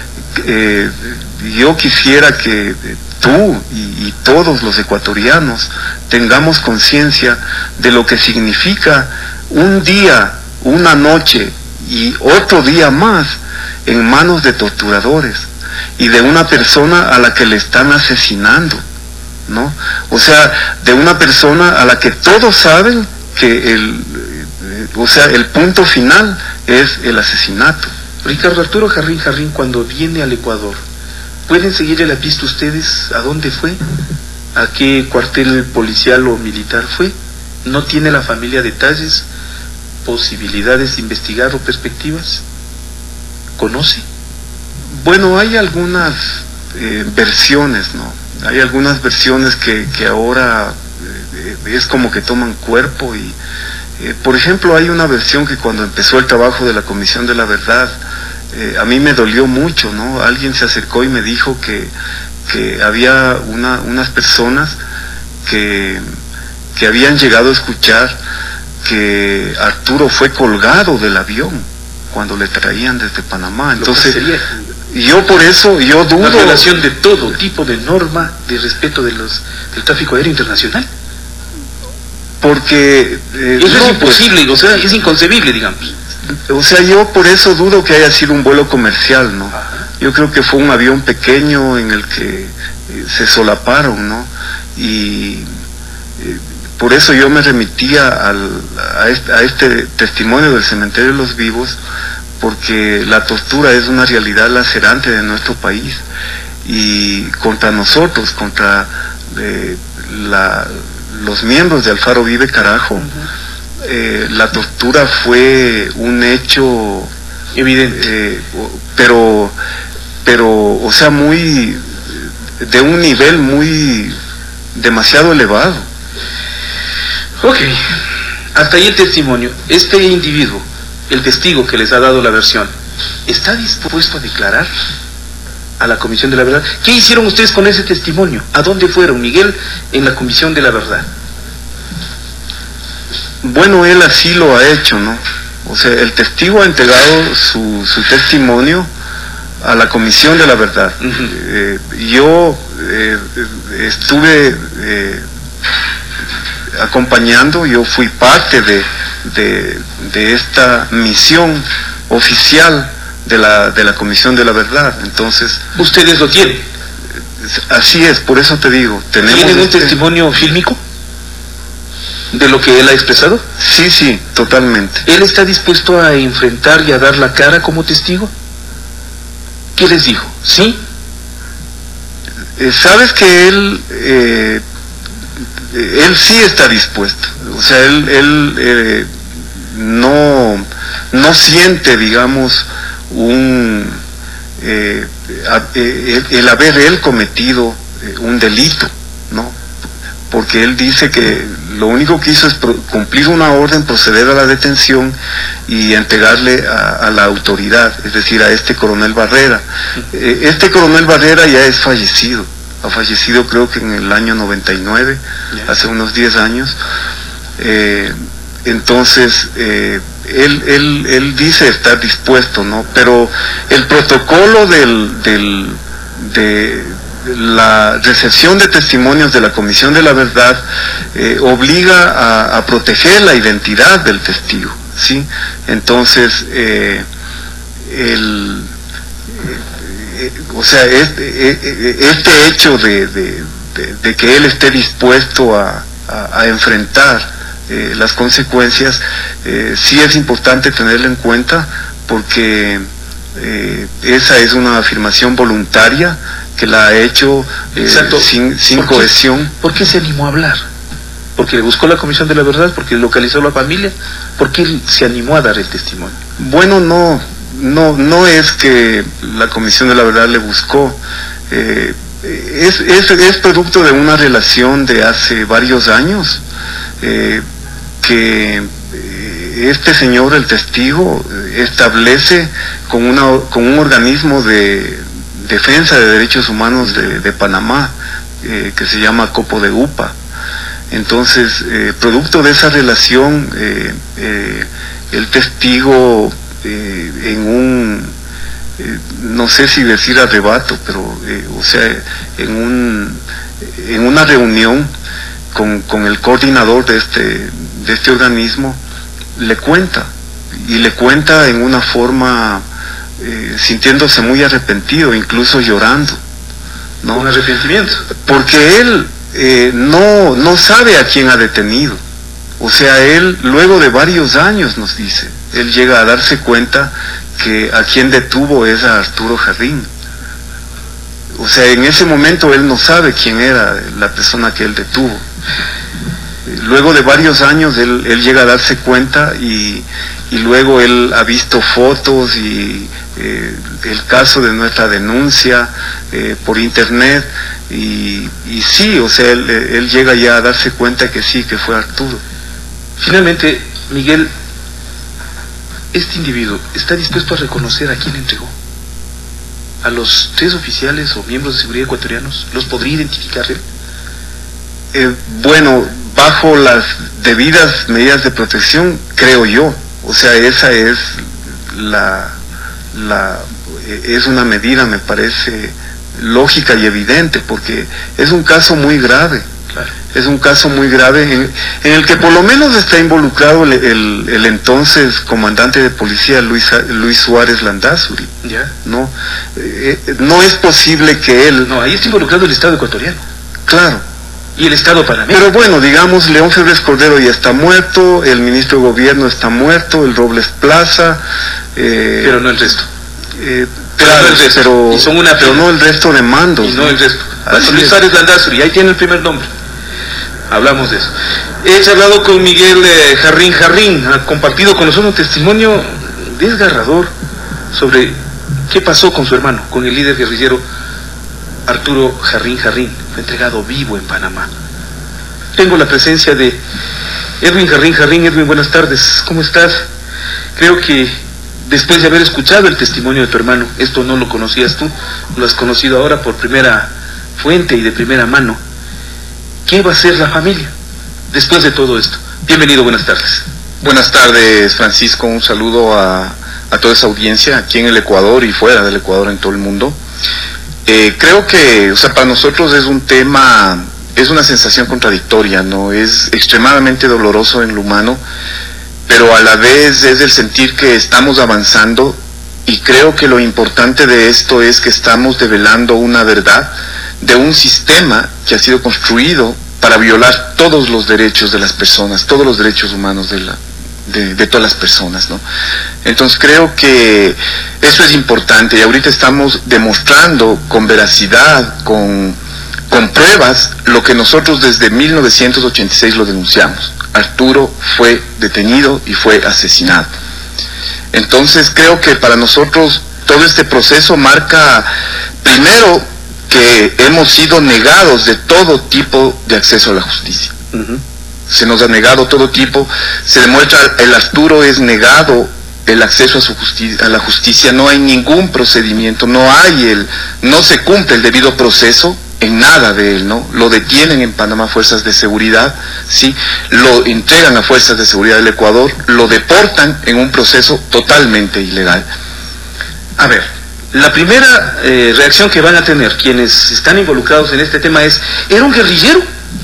yo quisiera que tú y todos los ecuatorianos tengamos conciencia de lo que significa un día, una noche y otro día más en manos de torturadores y de una persona a la que le están asesinando, ¿no? O sea, de una persona a la que todos saben que el punto final es el asesinato. Ricardo Arturo Jarrín Jarrín, cuando viene al Ecuador, ¿pueden seguirle la pista ustedes a dónde fue? ¿A qué cuartel policial o militar fue? ¿No tiene la familia detalles, posibilidades de investigar o perspectivas? ¿Conoce? Bueno, hay algunas versiones, ¿no? Hay algunas versiones que ahora es como que toman cuerpo y, por ejemplo, hay una versión que cuando empezó el trabajo de la Comisión de la Verdad, a mí me dolió mucho, ¿no? Alguien se acercó y me dijo que había unas personas que habían llegado a escuchar que Arturo fue colgado del avión cuando le traían desde Panamá. Entonces, yo por eso, yo dudo... La violación de todo tipo de norma de respeto del tráfico aéreo internacional. Porque... eso es imposible, o sea, es inconcebible, digamos. O sea, yo por eso dudo que haya sido un vuelo comercial, ¿no? Ajá. Yo creo que fue un avión pequeño en el que se solaparon, ¿no? Y por eso yo me remitía a este testimonio del Cementerio de los Vivos, porque la tortura es una realidad lacerante de nuestro país, y contra nosotros, contra los miembros de Alfaro Vive Carajo, la tortura fue un hecho evidente, pero o sea, de un nivel demasiado elevado. Ok, Hasta ahí el testimonio. Este individuo, el testigo que les ha dado la versión, ¿está dispuesto a declarar a la Comisión de la Verdad? ¿Qué hicieron ustedes con ese testimonio? ¿A dónde fueron, Miguel, en la Comisión de la Verdad? Bueno, él así lo ha hecho, ¿no? O sea, el testigo ha entregado su testimonio a la Comisión de la Verdad. Yo estuve acompañando, yo fui parte de esta misión oficial de la Comisión de la Verdad. Entonces, ¿ustedes lo tienen? Así es, por eso te digo, tenemos... ¿Tienen un testimonio fílmico de lo que él ha expresado? Sí, totalmente. ¿Él está dispuesto a enfrentar y a dar la cara como testigo? ¿Qué les dijo? ¿Sí? Sabes que él sí está dispuesto. O sea, él no siente, digamos, el haber él cometido un delito, ¿no? Porque él dice que lo único que hizo es cumplir una orden, proceder a la detención y entregarle a la autoridad, es decir, a este coronel Barrera. Este coronel Barrera ya es fallecido, ha fallecido creo que en el año 99, hace unos 10 años. Entonces, él dice estar dispuesto, ¿no? Pero el protocolo de la recepción de testimonios de la Comisión de la Verdad obliga a proteger la identidad del testigo, ¿sí? Entonces, o sea, este hecho de que él esté dispuesto a enfrentar las consecuencias, sí es importante tenerlo en cuenta, porque esa es una afirmación voluntaria que la ha hecho sin cohesión. ¿Por qué se animó a hablar? ¿Porque le buscó la Comisión de la Verdad? ¿Porque localizó a la familia? ¿Por qué él se animó a dar el testimonio? Bueno, no es que la Comisión de la Verdad le buscó. Es producto de una relación de hace varios años, que este señor, el testigo, establece con un organismo de defensa de derechos humanos de Panamá, que se llama Copo de Upa. Entonces, producto de esa relación, el testigo, no sé si decir arrebato, pero o sea, en una reunión con el coordinador de este organismo, le cuenta en una forma, sintiéndose muy arrepentido, incluso llorando, ¿no? ¿Un arrepentimiento? Porque él no sabe a quién ha detenido. O sea, él, luego de varios años, nos dice, él llega a darse cuenta que a quien detuvo es a Arturo Jarrín. O sea, en ese momento él no sabe quién era la persona que él detuvo. Luego de varios años él llega a darse cuenta, y luego él ha visto fotos y el caso de nuestra denuncia por internet, y sí, o sea, él llega ya a darse cuenta que sí, que fue Arturo. Finalmente, Miguel, este individuo está dispuesto a reconocer a quién entregó. ¿A los 3 oficiales o miembros de seguridad ecuatorianos? ¿Los podría identificar él? Bueno, bajo las debidas medidas de protección, creo yo. O sea, esa es es una medida, me parece, lógica y evidente, porque es un caso muy grave. Claro. Es un caso muy grave en el que por lo menos está involucrado el entonces comandante de policía Luis Suárez Landázuri. ¿Ya? No es posible que él... No, ahí está involucrado el Estado ecuatoriano. Claro. Y el Estado panameño. Pero bueno, digamos, León Febres Cordero ya está muerto, el ministro de Gobierno está muerto, el Robles Plaza... pero no el resto. Claro, pero no el resto de mandos. Y no el resto. Luis Suárez Landázuri, ahí tiene el primer nombre. Hablamos de eso. He charlado con Miguel Jarrín, ha compartido con nosotros un testimonio desgarrador sobre qué pasó con su hermano, con el líder guerrillero Arturo Jarrín. Fue entregado vivo en Panamá. Tengo la presencia de Edwin, buenas tardes, ¿cómo estás? Creo que después de haber escuchado el testimonio de tu hermano, esto no lo conocías tú, lo has conocido ahora por primera fuente y de primera mano. ¿Qué va a hacer la familia después de todo esto? Bienvenido, buenas tardes. Buenas tardes, Francisco, un saludo a toda esa audiencia aquí en el Ecuador y fuera del Ecuador, en todo el mundo. Creo que, para nosotros es un tema, es una sensación contradictoria, ¿no? Es extremadamente doloroso en lo humano, pero a la vez es el sentir que estamos avanzando, y creo que lo importante de esto es que estamos develando una verdad de un sistema que ha sido construido para violar todos los derechos de las personas, todos los derechos humanos de todas las personas, ¿no? Entonces creo que eso es importante, y ahorita estamos demostrando con veracidad, con pruebas, lo que nosotros desde 1986 lo denunciamos. Arturo fue detenido y fue asesinado. Entonces creo que para nosotros todo este proceso marca, primero, que hemos sido negados de todo tipo de acceso a la justicia. Se nos ha negado todo tipo, se demuestra, el Arturo es negado el acceso a la justicia, no hay ningún procedimiento, no se cumple el debido proceso en nada de él, ¿no? Lo detienen en Panamá fuerzas de seguridad, ¿sí? Lo entregan a fuerzas de seguridad del Ecuador, lo deportan en un proceso totalmente ilegal. A ver, la primera reacción que van a tener quienes están involucrados en este tema es, era un guerrillero,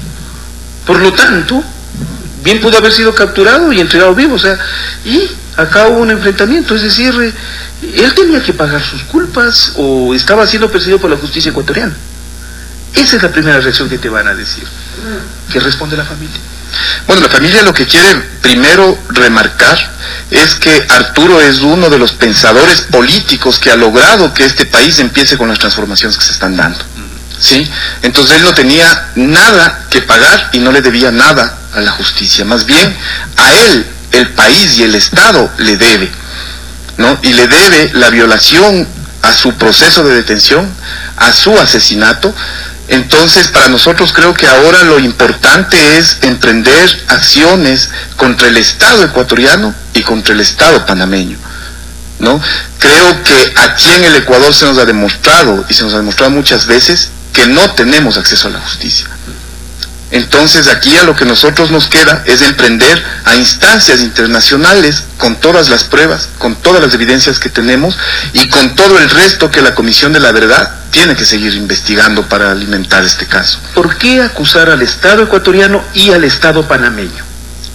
por lo tanto, bien pudo haber sido capturado y entregado vivo, y acá hubo un enfrentamiento, es decir, él tenía que pagar sus culpas o estaba siendo perseguido por la justicia ecuatoriana. Esa es la primera reacción que te van a decir. ¿Qué responde la familia? Bueno, la familia lo que quiere primero remarcar es que Arturo es uno de los pensadores políticos que ha logrado que este país empiece con las transformaciones que se están dando, ¿sí? Entonces él no tenía nada que pagar y no le debía nada a la justicia, más bien a él el país y el Estado le debe, ¿no? Y le debe la violación a su proceso de detención, a su asesinato. Entonces, para nosotros creo que ahora lo importante es emprender acciones contra el Estado ecuatoriano y contra el Estado panameño, ¿no? Creo que aquí en el Ecuador se nos ha demostrado, y se nos ha demostrado muchas veces, que no tenemos acceso a la justicia. Entonces aquí a lo que nosotros nos queda es emprender a instancias internacionales con todas las pruebas, con todas las evidencias que tenemos y con todo el resto que la Comisión de la Verdad tiene que seguir investigando para alimentar este caso. ¿Por qué acusar al Estado ecuatoriano y al Estado panameño?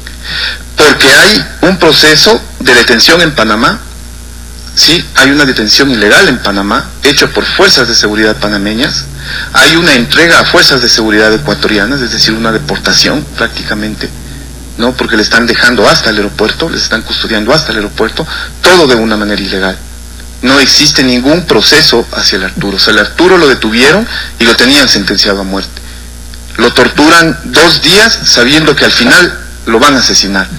Porque hay un proceso de detención en Panamá, sí, hay una detención ilegal en Panamá, hecho por fuerzas de seguridad panameñas. Hay una entrega a fuerzas de seguridad ecuatorianas, es decir, una deportación prácticamente, ¿no? Porque le están dejando hasta el aeropuerto, les están custodiando hasta el aeropuerto, todo de una manera ilegal. No existe ningún proceso hacia el Arturo. El Arturo lo detuvieron y lo tenían sentenciado a muerte. Lo torturan 2 días sabiendo que al final lo van a asesinar,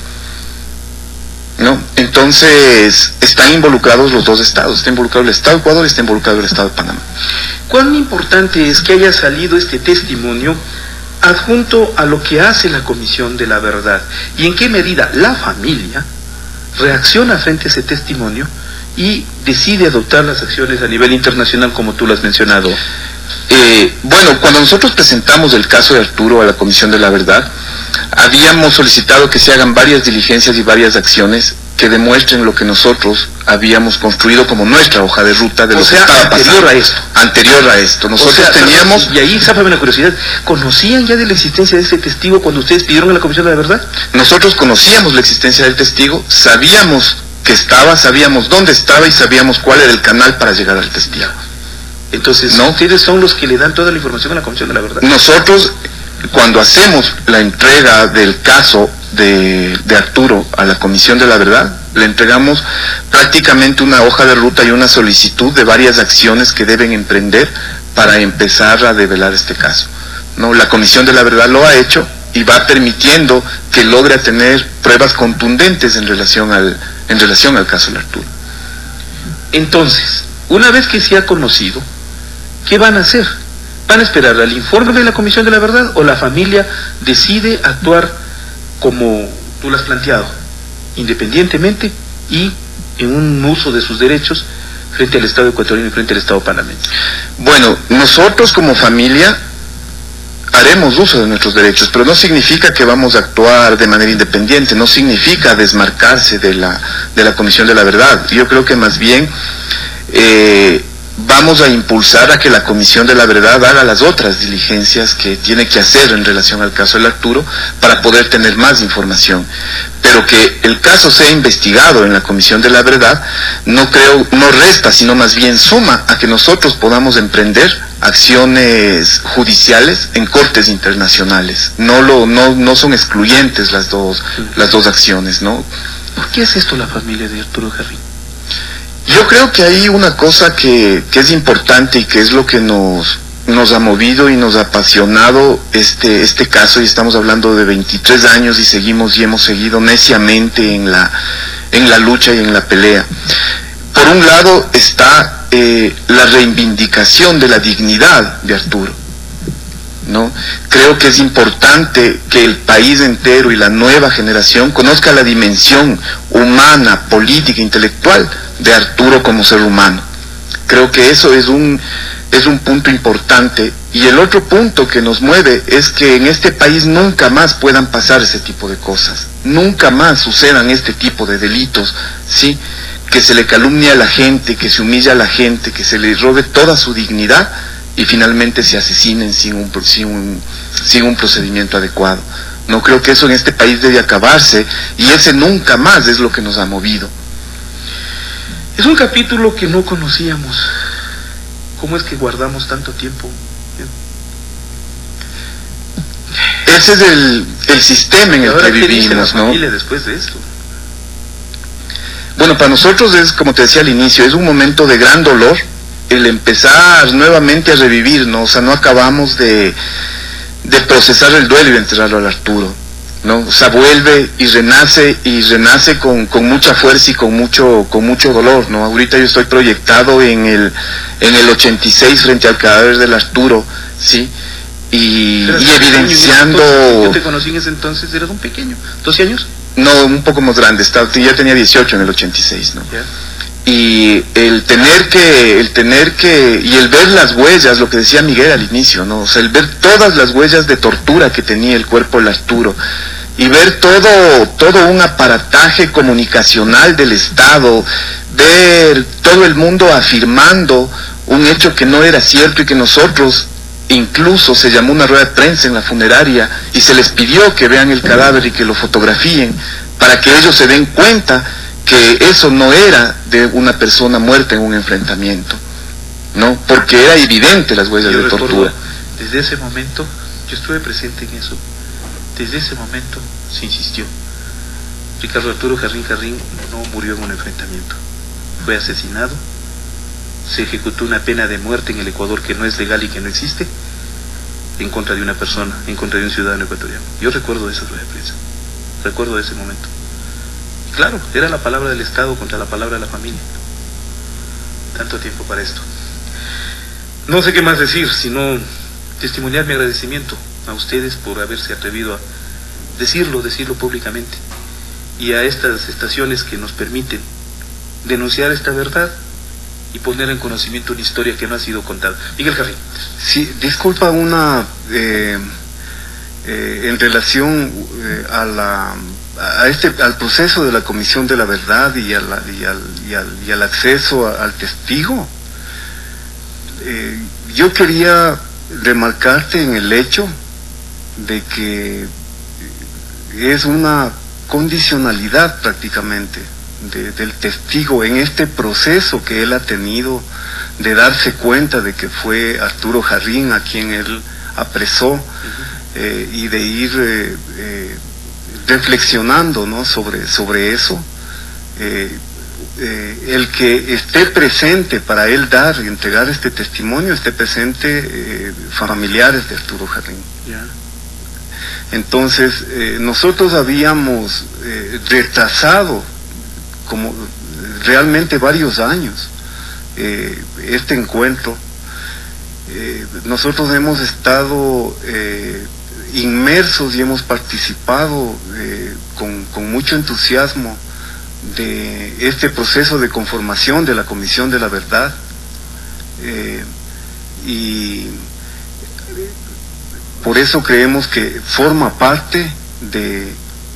¿no? Entonces están involucrados los dos estados, está involucrado el Estado de Ecuador y está involucrado el Estado de Panamá. ¿Cuán importante es que haya salido este testimonio adjunto a lo que hace la Comisión de la Verdad? ¿Y en qué medida la familia reacciona frente a ese testimonio y decide adoptar las acciones a nivel internacional como tú lo has mencionado? Bueno, cuando nosotros presentamos el caso de Arturo a la Comisión de la Verdad, habíamos solicitado que se hagan varias diligencias y varias acciones que demuestren lo que nosotros habíamos construido como nuestra hoja de ruta de lo que estaba pasando. Anterior a esto. Nosotros teníamos... Y ahí, sábame una curiosidad, ¿conocían ya de la existencia de ese testigo cuando ustedes pidieron a la Comisión de la Verdad? Nosotros conocíamos la existencia del testigo, sabíamos que estaba, sabíamos dónde estaba y sabíamos cuál era el canal para llegar al testigo. Entonces, ¿no? ¿Ustedes son los que le dan toda la información a la Comisión de la Verdad? Nosotros, cuando hacemos la entrega del caso de Arturo a la Comisión de la Verdad, le entregamos prácticamente una hoja de ruta y una solicitud de varias acciones que deben emprender para empezar a develar este caso, ¿no? La Comisión de la Verdad lo ha hecho y va permitiendo que logre tener pruebas contundentes en relación al caso de Arturo. Entonces, una vez que se ha conocido, ¿qué van a hacer? ¿Van a esperar al informe de la Comisión de la Verdad o la familia decide actuar como tú lo has planteado, independientemente y en un uso de sus derechos frente al Estado ecuatoriano y frente al Estado panameño? Bueno, nosotros como familia haremos uso de nuestros derechos, pero no significa que vamos a actuar de manera independiente, no significa desmarcarse de la Comisión de la Verdad. Yo creo que más bien vamos a impulsar a que la Comisión de la Verdad haga las otras diligencias que tiene que hacer en relación al caso del Arturo para poder tener más información. Pero que el caso sea investigado en la Comisión de la Verdad no resta, sino más bien suma a que nosotros podamos emprender acciones judiciales en cortes internacionales. No son excluyentes las dos acciones, ¿no? ¿Por qué es esto la familia de Arturo Jarrín? Yo creo que hay una cosa que es importante y que es lo que nos ha movido y nos ha apasionado este caso, y estamos hablando de 23 años y hemos seguido neciamente en la lucha y en la pelea. Por un lado está la reivindicación de la dignidad de Arturo, ¿no? Creo que es importante que el país entero y la nueva generación conozca la dimensión humana, política, intelectual de Arturo como ser humano. Creo que eso es un punto importante. Y el otro punto que nos mueve es que en este país nunca más puedan pasar ese tipo de cosas, nunca más sucedan este tipo de delitos, ¿sí? Que se le calumnie a la gente, que se humille a la gente, que se le robe toda su dignidad y finalmente se asesinen sin un procedimiento adecuado. No, creo que eso en este país debe acabarse, y ese nunca más es lo que nos ha movido. Es un capítulo que no conocíamos. ¿Cómo es que guardamos tanto tiempo? Ese es el sistema en el que vivimos, ¿no? Familia después de esto? Bueno, para nosotros es, como te decía al inicio, es un momento de gran dolor el empezar nuevamente a revivir, ¿no? O sea, no acabamos de procesar el duelo y de enterrarlo al Arturo, ¿no? O sea, vuelve y renace con mucha fuerza y con mucho dolor, ¿no? Ahorita yo estoy proyectado en el 86 frente al cadáver del Arturo, ¿sí? Y evidenciando... Yo te conocí en ese entonces, eras un pequeño, ¿12 años? No, un poco más grande, ya tenía 18 en el 86, ¿no? Yeah. Y el tener que, y el ver las huellas, lo que decía Miguel al inicio, ¿no? O sea, el ver todas las huellas de tortura que tenía el cuerpo del Arturo, y ver todo un aparataje comunicacional del Estado, ver todo el mundo afirmando un hecho que no era cierto y que nosotros, incluso se llamó una rueda de prensa en la funeraria y se les pidió que vean el cadáver y que lo fotografíen para que ellos se den cuenta que eso no era de una persona muerta en un enfrentamiento, ¿no? Porque era evidente las huellas de tortura. Desde ese momento, yo estuve presente en eso, desde ese momento se insistió. Ricardo Arturo Jarrín no murió en un enfrentamiento, fue asesinado, se ejecutó una pena de muerte en el Ecuador que no es legal y que no existe, en contra de una persona, en contra de un ciudadano ecuatoriano. Yo recuerdo esa rueda de prensa, recuerdo ese momento. Claro, era la palabra del Estado contra la palabra de la familia. Tanto tiempo para esto. No sé qué más decir, sino testimoniar mi agradecimiento a ustedes por haberse atrevido a decirlo públicamente, y a estas estaciones que nos permiten denunciar esta verdad y poner en conocimiento una historia que no ha sido contada. Miguel Jarrín. Sí, disculpa en relación al proceso de la Comisión de la Verdad y al acceso al testigo. Yo quería remarcarte en el hecho de que es una condicionalidad prácticamente del testigo en este proceso que él ha tenido de darse cuenta de que fue Arturo Jarrín a quien él apresó, y de ir reflexionando, ¿no? sobre eso. El que esté presente para él dar y entregar este testimonio, esté presente familiares de Arturo Jarrín. Yeah. Entonces, nosotros habíamos retrasado como realmente varios años este encuentro. Nosotros hemos estado inmersos y hemos participado con mucho entusiasmo de este proceso de conformación de la Comisión de la Verdad, y por eso creemos que forma parte de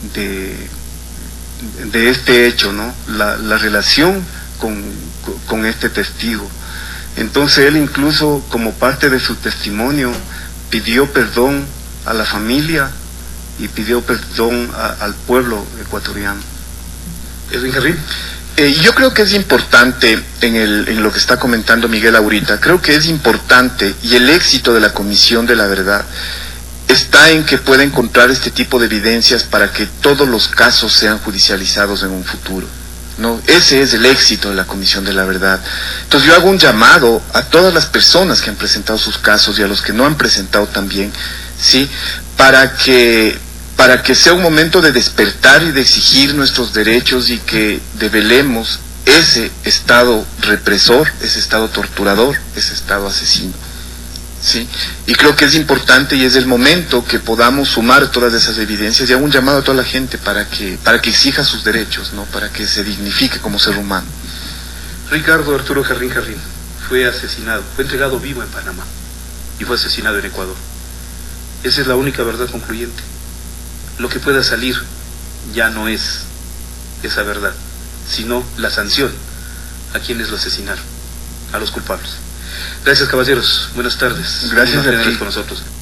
este hecho, ¿no? La relación con este testigo. Entonces él, incluso como parte de su testimonio, pidió perdón a la familia y pidió perdón al pueblo ecuatoriano. Edwin Jarrín. Yo creo que es importante en lo que está comentando Miguel ahorita, creo que es importante, y el éxito de la Comisión de la Verdad está en que pueda encontrar este tipo de evidencias para que todos los casos sean judicializados en un futuro, ¿no? Ese es el éxito de la Comisión de la Verdad. Entonces yo hago un llamado a todas las personas que han presentado sus casos y a los que no han presentado también, ¿sí? Para que sea un momento de despertar y de exigir nuestros derechos, y que develemos ese Estado represor, ese Estado torturador, ese Estado asesino, ¿sí? Y creo que es importante y es el momento que podamos sumar todas esas evidencias, y hago un llamado a toda la gente para que exija sus derechos, ¿no? Para que se dignifique como ser humano. Ricardo Arturo Jarrín fue asesinado, fue entregado vivo en Panamá y fue asesinado en Ecuador. Esa es la única verdad concluyente. Lo que pueda salir ya no es esa verdad, sino la sanción a quienes lo asesinaron, a los culpables. Gracias, caballeros. Buenas tardes. Gracias a ti. Con nosotros.